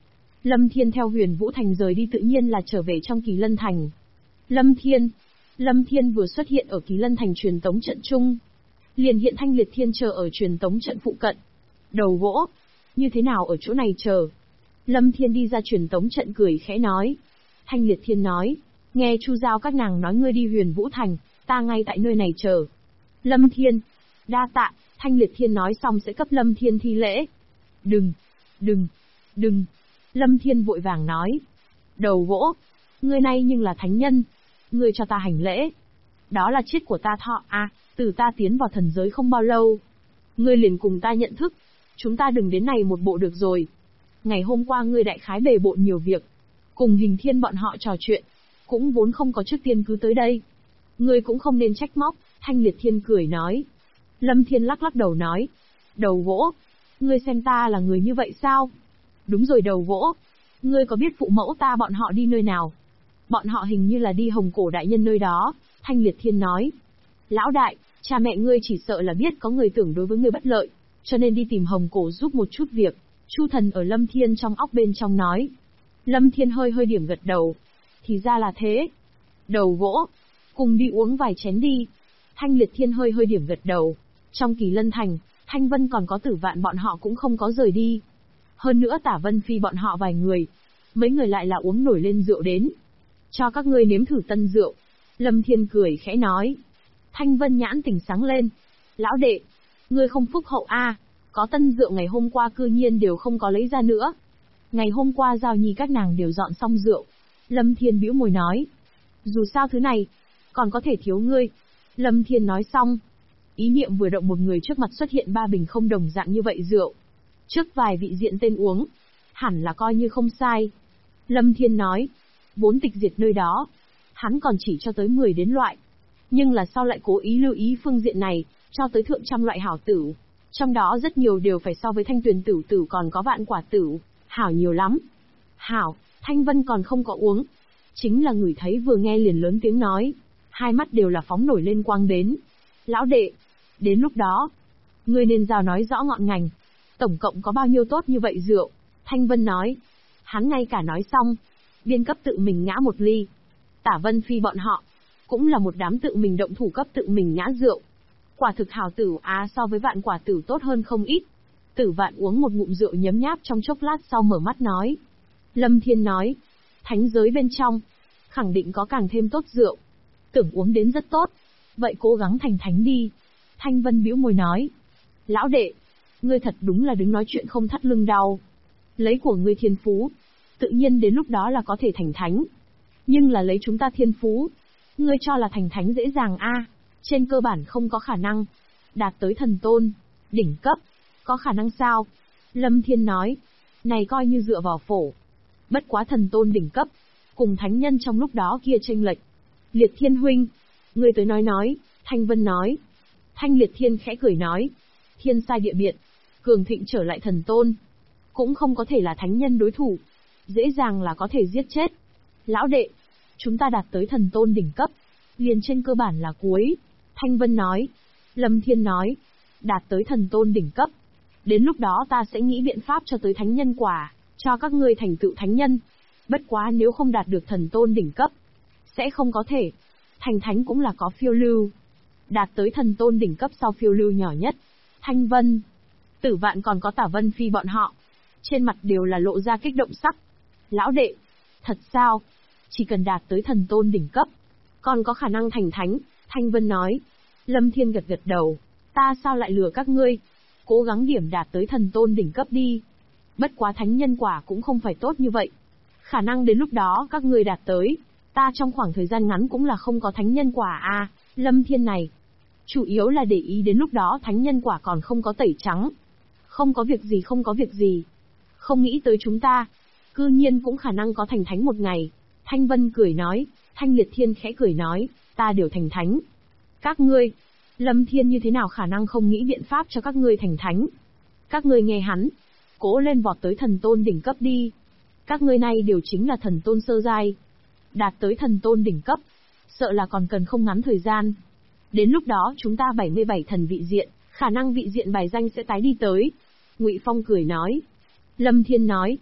S1: Lâm Thiên theo Huyền Vũ Thành rời đi tự nhiên là trở về trong Kỳ Lân Thành. Lâm Thiên vừa xuất hiện ở Kỳ Lân Thành truyền tống trận trung, liền hiện Thanh Liệt Thiên chờ ở truyền tống trận phụ cận. Đầu gỗ, như thế nào ở chỗ này chờ? Lâm Thiên đi ra truyền tống trận cười khẽ nói. Thanh Liệt Thiên nói, nghe Chu Giao các nàng nói ngươi đi Huyền Vũ Thành, ta ngay tại nơi này chờ. Lâm Thiên, đa tạ. Thanh Liệt Thiên nói xong sẽ cấp Lâm Thiên thi lễ. Đừng. Lâm Thiên vội vàng nói. Đầu gỗ, ngươi này nhưng là thánh nhân, ngươi cho ta hành lễ. Đó là chết của ta thọ à, từ ta tiến vào thần giới không bao lâu. Ngươi liền cùng ta nhận thức, chúng ta đừng đến này một bộ được rồi. Ngày hôm qua ngươi đại khái bề bộn nhiều việc, cùng Hình Thiên bọn họ trò chuyện, cũng vốn không có trước tiên cứ tới đây. Ngươi cũng không nên trách móc. Thanh Liệt Thiên cười nói. Lâm Thiên lắc đầu nói. Đầu gỗ, ngươi xem ta là người như vậy sao? Đúng rồi đầu gỗ, ngươi có biết phụ mẫu ta bọn họ đi nơi nào? Bọn họ hình như là đi Hồng Cổ đại nhân nơi đó. Thanh Liệt Thiên nói. Lão đại, cha mẹ ngươi chỉ sợ là biết có người tưởng đối với ngươi bất lợi, cho nên đi tìm Hồng Cổ giúp một chút việc. Chu Thần ở Lâm Thiên trong óc bên trong nói. Lâm Thiên hơi điểm gật đầu. Thì ra là thế. Đầu gỗ, cùng đi uống vài chén đi. Thanh Liệt Thiên hơi điểm gật đầu. Trong Kỳ Lân Thành, Thanh Vân còn có Tử Vạn bọn họ cũng không có rời đi. Hơn nữa Tả Vân Phi bọn họ vài người. Mấy người lại là uống nổi lên rượu đến. Cho các ngươi nếm thử tân rượu. Lâm Thiên cười khẽ nói. Thanh Vân nhãn tỉnh sáng lên. Lão đệ, ngươi không phúc hậu a, có tân rượu ngày hôm qua cư nhiên đều không có lấy ra nữa. Ngày hôm qua Giao Nhi các nàng đều dọn xong rượu. Lâm Thiên bĩu môi nói. Dù sao thứ này, còn có thể thiếu ngươi. Lâm Thiên nói xong. Ý niệm vừa động một người trước mặt xuất hiện 3 bình không đồng dạng như vậy rượu. Trước vài vị diện tên uống. Hẳn là coi như không sai. Lâm Thiên nói. 4 tịch diệt nơi đó. Hắn còn chỉ cho tới 10 đến loại. Nhưng là sau lại cố ý lưu ý phương diện này, cho tới thượng trăm loại hảo tử. Trong đó rất nhiều đều phải so với Thanh Tuyền tử còn có Vạn Quả tử. Hảo nhiều lắm. Hảo, Thanh Vân còn không có uống. Chính là người thấy vừa nghe liền lớn tiếng nói. Hai mắt đều là phóng nổi lên quang đến. Lão đệ, đến lúc đó, ngươi nên giao nói rõ ngọn ngành. Tổng cộng có bao nhiêu tốt như vậy rượu? Thanh Vân nói. Hắn ngay cả nói xong. Biên cấp tự mình ngã một ly. Tả Vân Phi bọn họ, cũng là một đám tự mình động thủ cấp tự mình ngã rượu. Quả thực hảo tử so với Vạn Quả tử tốt hơn không ít. Tử Vạn uống một ngụm rượu nhấm nháp trong chốc lát sau mở mắt nói. Lâm Thiên nói. Thánh giới bên trong, khẳng định có càng thêm tốt rượu. Tưởng uống đến rất tốt. Vậy cố gắng thành thánh đi. Thanh Vân bĩu môi nói. Lão đệ, ngươi thật đúng là đứng nói chuyện không thắt lưng đau. Lấy của ngươi thiên phú, tự nhiên đến lúc đó là có thể thành thánh. Nhưng là lấy chúng ta thiên phú, ngươi cho là thành thánh dễ dàng trên cơ bản không có khả năng. Đạt tới thần tôn, đỉnh cấp, có khả năng sao? Lâm Thiên nói. Này coi như dựa vào phổ. Bất quá thần tôn đỉnh cấp, cùng thánh nhân trong lúc đó kia chênh lệch. Liệt Thiên huynh, ngươi tới nói. Thanh Vân nói. Thanh Liệt Thiên khẽ cười nói. Thiên sai địa biệt, cường thịnh trở lại thần tôn, cũng không có thể là thánh nhân đối thủ. Dễ dàng là có thể giết chết. Lão đệ, chúng ta đạt tới thần tôn đỉnh cấp, liền trên cơ bản là cuối. Thanh Vân nói. Lâm Thiên nói. Đạt tới thần tôn đỉnh cấp. Đến lúc đó ta sẽ nghĩ biện pháp cho tới thánh nhân quả, cho các ngươi thành tựu thánh nhân. Bất quá nếu không đạt được thần tôn đỉnh cấp, sẽ không có thể. Thành thánh cũng là có phiêu lưu. Đạt tới thần tôn đỉnh cấp sau phiêu lưu nhỏ nhất. Thanh Vân, Tử Vạn còn có Tả Vân Phi bọn họ. Trên mặt đều là lộ ra kích động sắc. Lão đệ, thật sao? Chỉ cần đạt tới thần tôn đỉnh cấp, còn có khả năng thành thánh. Thanh Vân nói. Lâm Thiên gật đầu. Ta sao lại lừa các ngươi? Cố gắng điểm đạt tới thần tôn đỉnh cấp đi. Bất quá thánh nhân quả cũng không phải tốt như vậy. Khả năng đến lúc đó các ngươi đạt tới, ta trong khoảng thời gian ngắn cũng là không có thánh nhân quả Lâm Thiên này. Chủ yếu là để ý đến lúc đó thánh nhân quả còn không có tẩy trắng. Không có việc gì. Không nghĩ tới chúng ta, cư nhiên cũng khả năng có thành thánh một ngày. Thanh Vân cười nói. Thanh Liệt Thiên khẽ cười nói. Ta đều thành thánh. Các ngươi, Lâm Thiên như thế nào khả năng không nghĩ biện pháp cho các ngươi thành thánh? Các ngươi nghe hắn, cố lên vọt tới thần tôn đỉnh cấp đi. Các ngươi này đều chính là thần tôn sơ giai. Đạt tới thần tôn đỉnh cấp, sợ là còn cần không ngắn thời gian. Đến lúc đó chúng ta 77 thần vị diện, khả năng vị diện bài danh sẽ tái đi tới. Ngụy Phong cười nói. Lâm Thiên nói.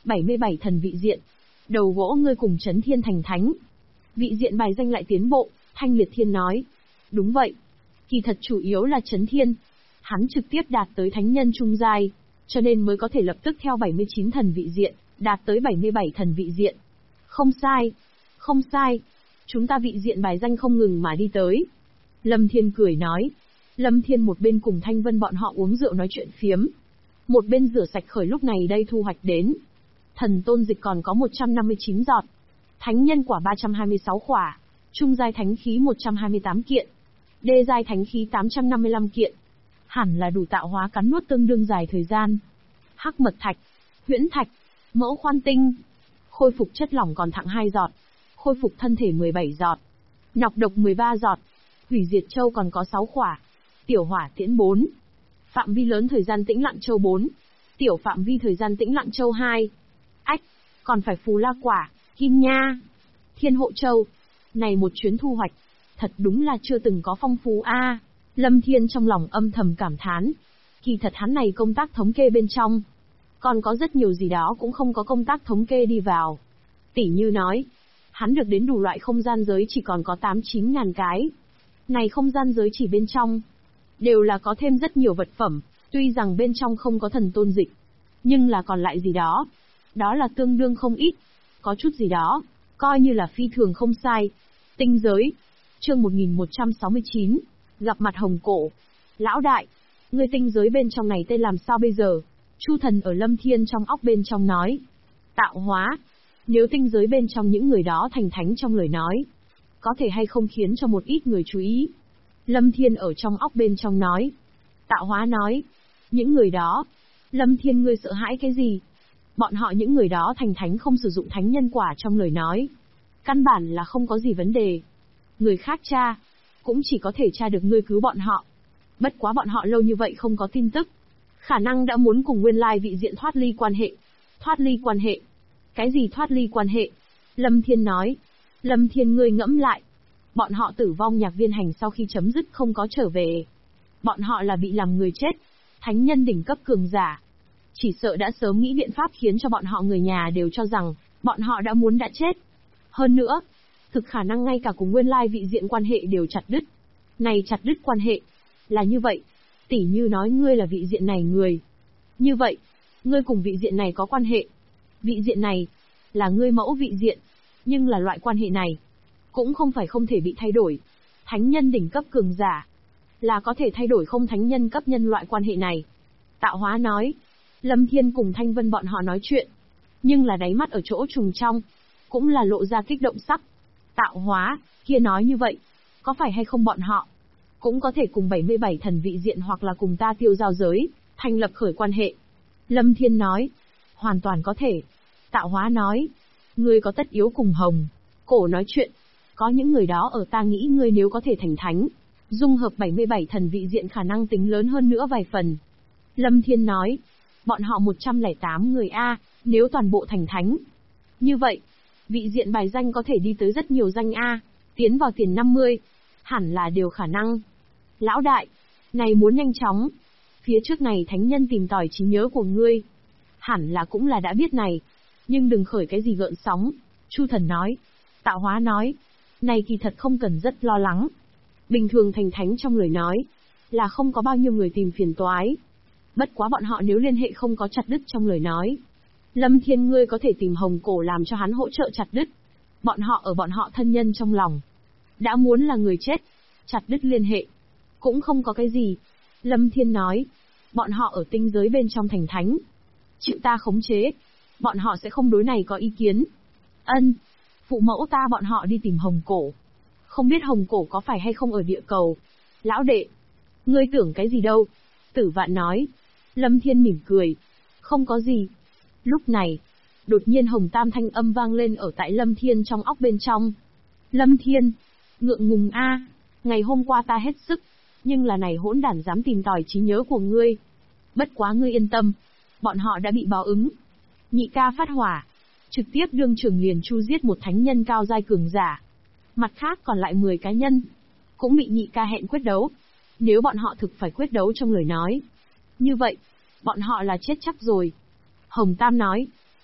S1: 77 thần vị diện. Đầu gỗ ngươi cùng Chấn Thiên thành thánh. Vị diện bài danh lại tiến bộ, Thanh Liệt Thiên nói. Đúng vậy. Kỳ thật chủ yếu là Chấn Thiên. Hắn trực tiếp đạt tới thánh nhân trung giai, cho nên mới có thể lập tức theo 79 thần vị diện, đạt tới 77 thần vị diện. Không sai. Không sai. Chúng ta vị diện bài danh không ngừng mà đi tới. Lâm Thiên cười nói. Lâm Thiên một bên cùng Thanh Vân bọn họ uống rượu nói chuyện phiếm. Một bên rửa sạch khởi lúc này đây thu hoạch đến. Thần tôn dịch còn có 159 giọt. Thánh nhân quả 326 khỏa. Trung giai thánh khí 128 kiện. Đê giai thánh khí 855 kiện. Hẳn là đủ tạo hóa cắn nuốt tương đương dài thời gian. Hắc mật thạch, huyễn thạch, mẫu khoan tinh. Khôi phục chất lỏng còn thặng 2 giọt. Khôi phục thân thể 17 giọt. Nọc độc 13 giọt. Hủy diệt châu còn có 6 khỏa. Tiểu hỏa tiễn 4. Phạm vi lớn thời gian tĩnh lặng châu 4. Tiểu phạm vi thời gian tĩnh lặng châu 2. Ách, còn phải phù la quả, kim nha, thiên hộ châu. Này một chuyến thu hoạch, thật đúng là chưa từng có phong phú a. Lâm Thiên trong lòng âm thầm cảm thán. Kỳ thật hắn này công tác thống kê bên trong, còn có rất nhiều gì đó cũng không có công tác thống kê đi vào. Tỉ như nói, hắn được đến đủ loại không gian giới chỉ còn có 8-9 ngàn cái. Này không gian giới chỉ bên trong, đều là có thêm rất nhiều vật phẩm, tuy rằng bên trong không có thần tôn dịch, nhưng là còn lại gì đó. Đó là tương đương không ít, có chút gì đó, coi như là phi thường không sai. Tinh giới, chương 1169, gặp mặt Hồng Cổ. Lão đại, ngươi tinh giới bên trong này tên làm sao bây giờ? Chu Thần ở Lâm Thiên trong óc bên trong nói. Tạo hóa, nếu tinh giới bên trong những người đó thành thánh trong lời nói, có thể hay không khiến cho một ít người chú ý. Lâm Thiên ở trong óc bên trong nói. Tạo hóa nói, những người đó. Lâm Thiên ngươi sợ hãi cái gì? Bọn họ những người đó thành thánh không sử dụng thánh nhân quả trong lời nói. Căn bản là không có gì vấn đề. Người khác tra, cũng chỉ có thể tra được ngươi cứu bọn họ. Bất quá bọn họ lâu như vậy không có tin tức. Khả năng đã muốn cùng nguyên lai vị diện thoát ly quan hệ. Thoát ly quan hệ? Cái gì thoát ly quan hệ? Lâm Thiên nói. Lâm Thiên ngươi ngẫm lại. Bọn họ tử vong nhạc viên hành sau khi chấm dứt không có trở về. Bọn họ là bị làm người chết. Thánh nhân đỉnh cấp cường giả. Chỉ sợ đã sớm nghĩ biện pháp khiến cho bọn họ người nhà đều cho rằng, bọn họ đã muốn đã chết. Hơn nữa, thực khả năng ngay cả cùng nguyên lai vị diện quan hệ đều chặt đứt. Này chặt đứt quan hệ, là như vậy. Tỉ như nói ngươi là vị diện này người. Như vậy, ngươi cùng vị diện này có quan hệ. Vị diện này, là ngươi mẫu vị diện. Nhưng là loại quan hệ này, cũng không phải không thể bị thay đổi. Thánh nhân đỉnh cấp cường giả, là có thể thay đổi không thánh nhân cấp nhân loại quan hệ này. Tạo hóa nói. Lâm Thiên cùng Thanh Vân bọn họ nói chuyện, nhưng là đáy mắt ở chỗ trùng trong, cũng là lộ ra kích động sắc. Tạo hóa, kia nói như vậy, có phải hay không bọn họ, cũng có thể cùng 77 thần vị diện hoặc là cùng ta tiêu giao giới, thành lập khởi quan hệ. Lâm Thiên nói, hoàn toàn có thể. Tạo hóa nói, ngươi có tất yếu cùng Hồng Cổ nói chuyện, có những người đó ở ta nghĩ ngươi nếu có thể thành thánh, dung hợp 77 thần vị diện khả năng tính lớn hơn nữa vài phần. Lâm Thiên nói, bọn họ 108 người A, nếu toàn bộ thành thánh. Như vậy, vị diện bài danh có thể đi tới rất nhiều danh A, tiến vào tiền 50, hẳn là đều khả năng. Lão đại, này muốn nhanh chóng. Phía trước này thánh nhân tìm tòi trí nhớ của ngươi, hẳn là cũng là đã biết này, nhưng đừng khởi cái gì gợn sóng. Chu Thần nói. Tạo hóa nói, này kỳ thật không cần rất lo lắng. Bình thường thành thánh trong lời nói, là không có bao nhiêu người tìm phiền toái. Bất quá bọn họ nếu liên hệ không có chặt đứt trong lời nói, Lâm Thiên ngươi có thể tìm Hồng Cổ làm cho hắn hỗ trợ chặt đứt. Bọn họ thân nhân trong lòng, đã muốn là người chết, chặt đứt liên hệ, cũng không có cái gì. Lâm Thiên nói, bọn họ ở tinh giới bên trong thành thánh, chịu ta khống chế, bọn họ sẽ không đối này có ý kiến. Ân, phụ mẫu ta bọn họ đi tìm Hồng Cổ, không biết Hồng Cổ có phải hay không ở địa cầu. Lão đệ, ngươi tưởng cái gì đâu? Tử Vạn nói. Lâm Thiên mỉm cười, không có gì. Lúc này, đột nhiên Hồng Tam thanh âm vang lên ở tại Lâm Thiên trong óc bên trong. Lâm Thiên, ngượng ngùng a, ngày hôm qua ta hết sức, nhưng là này hỗn đản dám tìm tòi trí nhớ của ngươi. Bất quá ngươi yên tâm, bọn họ đã bị báo ứng. Nhị ca phát hỏa, trực tiếp đương trường liền chu giết một thánh nhân cao giai cường giả. Mặt khác còn lại 10 cá nhân, cũng bị nhị ca hẹn quyết đấu. Nếu bọn họ thực phải quyết đấu trong lời nói, như vậy, bọn họ là chết chắc rồi. Hồng Tam nói,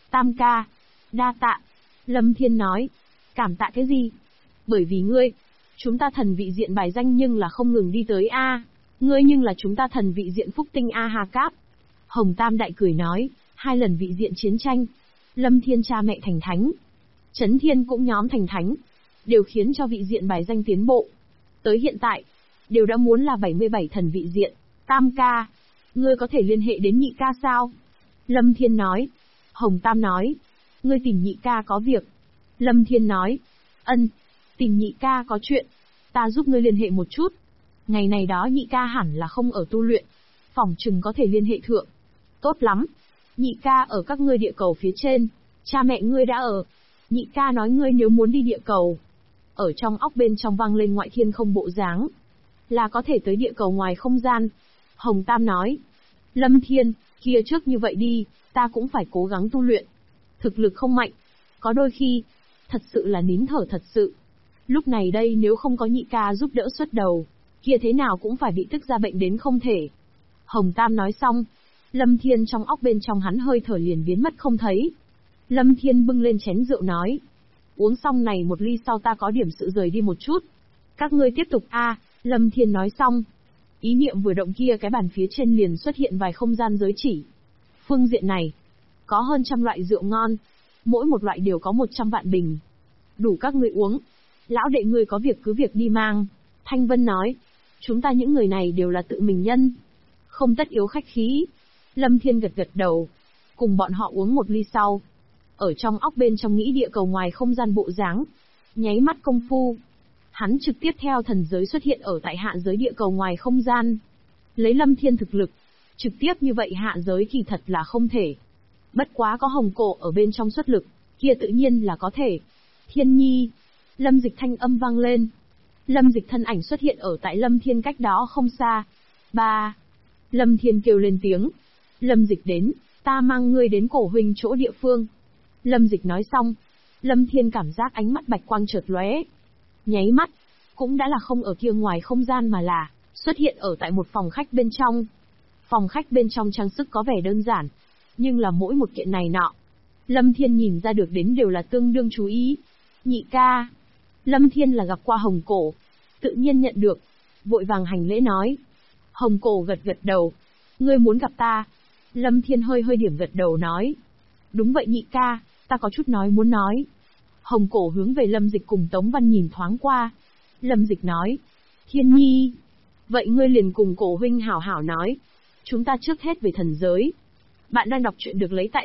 S1: Tam ca. Đa tạ. Lâm Thiên nói. Cảm tạ cái gì? Bởi vì ngươi. Chúng ta thần vị diện bài danh nhưng là không ngừng đi tới A. Ngươi nhưng là chúng ta thần vị diện phúc tinh A Hà Cáp. Hồng Tam Đại cười nói, 2 lần vị diện chiến tranh. Lâm Thiên cha mẹ thành thánh. Chấn Thiên cũng nhóm thành thánh. Đều khiến cho vị diện bài danh tiến bộ. Tới hiện tại, đều đã muốn là 77 thần vị diện. Tam ca, ngươi có thể liên hệ đến nhị ca sao? Lâm Thiên nói. Hồng Tam nói, ngươi tìm nhị ca có việc. Lâm Thiên nói, ân, tìm nhị ca có chuyện. Ta giúp ngươi liên hệ một chút. Ngày này đó nhị ca hẳn là không ở tu luyện. Phỏng chừng có thể liên hệ thượng. Tốt lắm. Nhị ca ở các ngươi địa cầu phía trên. Cha mẹ ngươi đã ở. Nhị ca nói ngươi nếu muốn đi địa cầu. Ở trong óc bên trong vang lên ngoại thiên không bộ dáng. Là có thể tới địa cầu ngoài không gian. Hồng Tam nói. Lâm Thiên, kia trước như vậy đi, ta cũng phải cố gắng tu luyện. Thực lực không mạnh. Có đôi khi, thật sự là nín thở thật sự. Lúc này đây nếu không có nhị ca giúp đỡ xuất đầu, kia thế nào cũng phải bị tức ra bệnh đến không thể. Hồng Tam nói xong, Lâm Thiên trong óc bên trong hắn hơi thở liền biến mất không thấy. Lâm Thiên bưng lên chén rượu nói. Uống xong này một ly sau ta có điểm sự rời đi một chút. Các ngươi tiếp tục a. Lâm Thiên nói xong. Ý niệm vừa động kia cái bàn phía trên liền xuất hiện vài không gian giới chỉ. Phương diện này, có hơn trăm loại rượu ngon. Mỗi một loại đều có 100 vạn bình. Đủ các ngươi uống. Lão đệ ngươi có việc cứ việc đi mang. Thanh Vân nói. Chúng ta những người này đều là tự mình nhân. Không tất yếu khách khí. Lâm Thiên gật gật đầu. Cùng bọn họ uống một ly sau. Ở trong óc bên trong nghĩ địa cầu ngoài không gian bộ dáng. Nháy mắt công phu. Hắn trực tiếp theo thần giới xuất hiện ở tại hạ giới địa cầu ngoài không gian. Lấy Lâm Thiên thực lực. Trực tiếp như vậy hạ giới thì thật là không thể. Bất quá có Hồng Cổ ở bên trong xuất lực. Kia tự nhiên là có thể. Thiên Nhi. Lâm Dịch thanh âm vang lên. Lâm Dịch thân ảnh xuất hiện ở tại Lâm Thiên cách đó không xa. Ba. Lâm Thiên kêu lên tiếng. Lâm Dịch đến, ta mang ngươi đến Cổ huynh chỗ địa phương. Lâm Dịch nói xong. Lâm Thiên cảm giác ánh mắt bạch quang chợt lóe. Nháy mắt, cũng đã là không ở kia ngoài không gian mà là xuất hiện ở tại một phòng khách bên trong. Phòng khách bên trong trang sức có vẻ đơn giản, nhưng là mỗi một kiện này nọ. Lâm Thiên nhìn ra được đến đều là tương đương chú ý. Nhị ca. Lâm Thiên là gặp qua Hồng Cổ. Tự nhiên nhận được. Vội vàng hành lễ nói. Hồng Cổ gật gật đầu. Ngươi muốn gặp ta. Lâm Thiên hơi hơi điểm gật đầu nói. Đúng vậy nhị ca, ta có chút nói muốn nói. Hồng Cổ hướng về Lâm Dịch cùng Tống Văn nhìn thoáng qua. Lâm Dịch nói. Thiên Nhi. Vậy ngươi liền cùng Cổ huynh hảo hảo nói. Chúng ta trước hết về thần giới. Bạn đang đọc truyện được lấy tại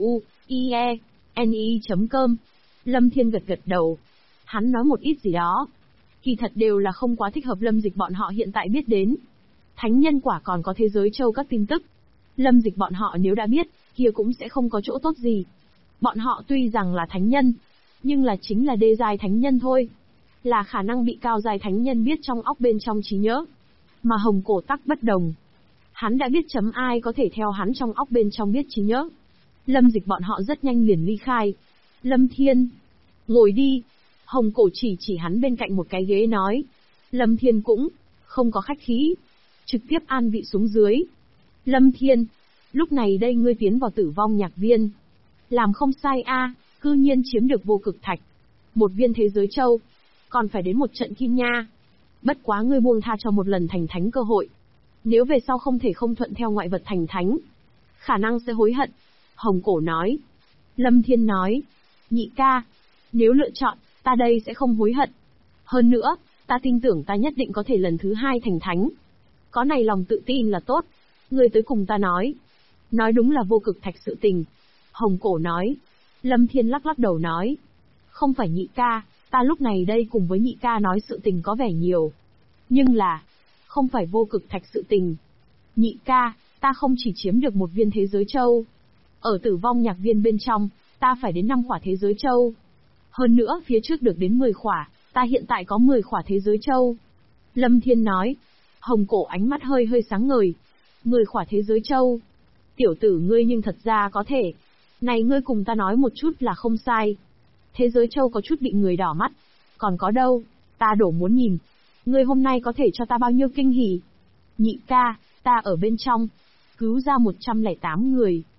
S1: tzuie.ne.com. Lâm Thiên gật gật đầu. Hắn nói một ít gì đó. Kỳ thật đều là không quá thích hợp Lâm Dịch bọn họ hiện tại biết đến. Thánh nhân quả còn có thế giới châu các tin tức. Lâm Dịch bọn họ nếu đã biết, kia cũng sẽ không có chỗ tốt gì. Bọn họ tuy rằng là thánh nhân, nhưng là chính là đê giai thánh nhân thôi. Là khả năng bị cao giai thánh nhân biết trong óc bên trong trí nhớ. Mà Hồng Cổ tắc bất đồng. Hắn đã biết chấm ai có thể theo hắn trong óc bên trong biết trí nhớ. Lâm Dịch bọn họ rất nhanh liền ly khai. Lâm Thiên. Ngồi đi. Hồng Cổ chỉ hắn bên cạnh một cái ghế nói. Lâm Thiên cũng không có khách khí. Trực tiếp an vị xuống dưới. Lâm Thiên. Lúc này đây ngươi tiến vào Tử Vong Nhạc Viên. Làm không sai a, cư nhiên chiếm được vô cực thạch. Một viên thế giới châu. Còn phải đến một trận kim nha. Bất quá ngươi buông tha cho một lần thành thánh cơ hội. Nếu về sau không thể không thuận theo ngoại vật thành thánh, khả năng sẽ hối hận. Hồng Cổ nói. Lâm Thiên nói. Nhị ca. Nếu lựa chọn, ta đây sẽ không hối hận. Hơn nữa, ta tin tưởng ta nhất định có thể lần thứ 2 thành thánh. Có này lòng tự tin là tốt. Ngươi tới cùng ta nói. Nói đúng là vô cực thạch sự tình. Hồng Cổ nói. Lâm Thiên lắc lắc đầu nói. Không phải nhị ca, ta lúc này đây cùng với nhị ca nói sự tình có vẻ nhiều. Nhưng là, không phải vô cực thạch sự tình. Nhị ca, ta không chỉ chiếm được một viên thế giới châu. Ở Tử Vong Nhạc Viên bên trong, ta phải đến 5 khỏa thế giới châu. Hơn nữa phía trước được đến 10 khỏa, ta hiện tại có 10 khỏa thế giới châu. Lâm Thiên nói. Hồng Cổ ánh mắt hơi hơi sáng ngời. 10 khỏa thế giới châu. Tiểu tử ngươi nhưng thật ra có thể. Này ngươi cùng ta nói một chút là không sai. Thế giới châu có chút bị người đỏ mắt. Còn có đâu, ta đổ muốn nhìn. Ngươi hôm nay có thể cho ta bao nhiêu kinh hỉ? Nhị ca, ta ở bên trong. Cứu ra 108 người.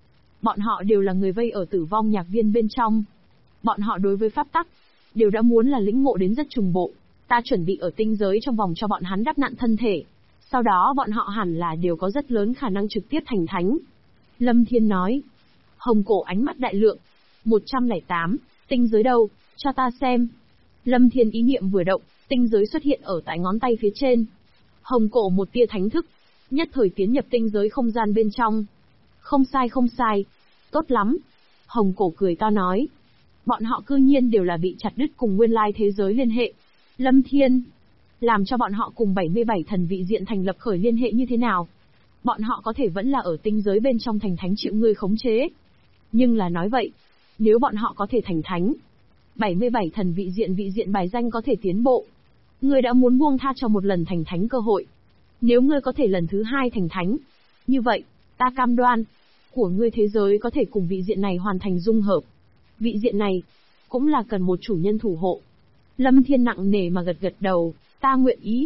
S1: Bọn họ đều là người vây ở Tử Vong Nhạc Viên bên trong. Bọn họ đối với pháp tắc, đều đã muốn là lĩnh ngộ đến rất trùng bộ. Ta chuẩn bị ở tinh giới trong vòng cho bọn hắn đắp nặn thân thể. Sau đó bọn họ hẳn là đều có rất lớn khả năng trực tiếp thành thánh. Lâm Thiên nói. Hồng Cổ ánh mắt đại lượng. 108, tinh giới đâu, cho ta xem. Lâm Thiên ý niệm vừa động, tinh giới xuất hiện ở tại ngón tay phía trên. Hồng Cổ một tia thánh thức, nhất thời tiến nhập tinh giới không gian bên trong. Không sai không sai, tốt lắm. Hồng Cổ cười to nói. Bọn họ cư nhiên đều là bị chặt đứt cùng nguyên lai thế giới liên hệ. Lâm Thiên, làm cho bọn họ cùng 77 thần vị diện thành lập khởi liên hệ như thế nào? Bọn họ có thể vẫn là ở tinh giới bên trong thành thánh chịu ngươi khống chế. Nhưng là nói vậy, nếu bọn họ có thể thành thánh, 77 thần vị diện bài danh có thể tiến bộ. Ngươi đã muốn buông tha cho một lần thành thánh cơ hội. Nếu ngươi có thể lần thứ 2 thành thánh, như vậy, ta cam đoan, của ngươi thế giới có thể cùng vị diện này hoàn thành dung hợp. Vị diện này, cũng là cần một chủ nhân thủ hộ. Lâm Thiên nặng nề mà gật gật đầu, ta nguyện ý.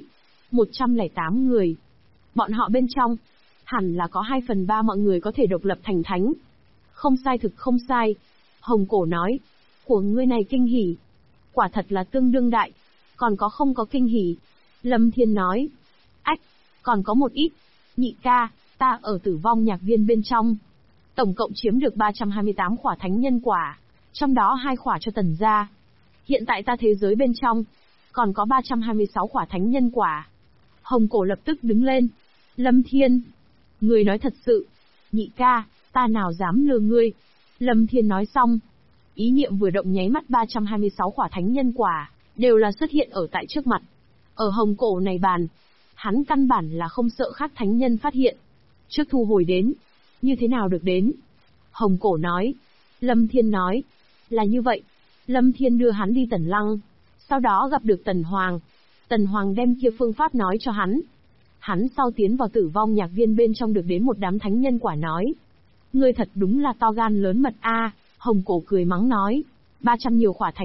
S1: 108 người. Bọn họ bên trong, hẳn là có 2/3 mọi người có thể độc lập thành thánh. Không sai thực không sai. Hồng Cổ nói, của ngươi này kinh hỉ. Quả thật là tương đương đại. Còn có không có kinh hỉ? Lâm Thiên nói, ách, còn có một ít. Nhị ca, ta ở Tử Vong Nhạc Viên bên trong. Tổng cộng chiếm được 328 khỏa thánh nhân quả. Trong đó 2 khỏa cho Tần gia. Hiện tại ta thế giới bên trong, còn có 326 khỏa thánh nhân quả. Hồng Cổ lập tức đứng lên. Lâm Thiên, người nói thật sự. Nhị ca, ta nào dám lừa ngươi. Lâm Thiên nói xong. Ý niệm vừa động nháy mắt 326 khỏa thánh nhân quả, đều là xuất hiện ở tại trước mặt. Ở Hồng Cổ này bàn, hắn căn bản là không sợ khác thánh nhân phát hiện. Trước thu hồi đến. Như thế nào được đến? Hồng Cổ nói. Lâm Thiên nói. Là như vậy. Lâm Thiên đưa hắn đi Tần Lăng. Sau đó gặp được Tần Hoàng. Tần Hoàng đem kia phương pháp nói cho hắn. Hắn sau tiến vào Tử Vong Nhạc Viên bên trong được đến một đám thánh nhân quả nói. Ngươi thật đúng là to gan lớn mật a. Hồng Cổ cười mắng nói. 300 nhiều khỏa thánh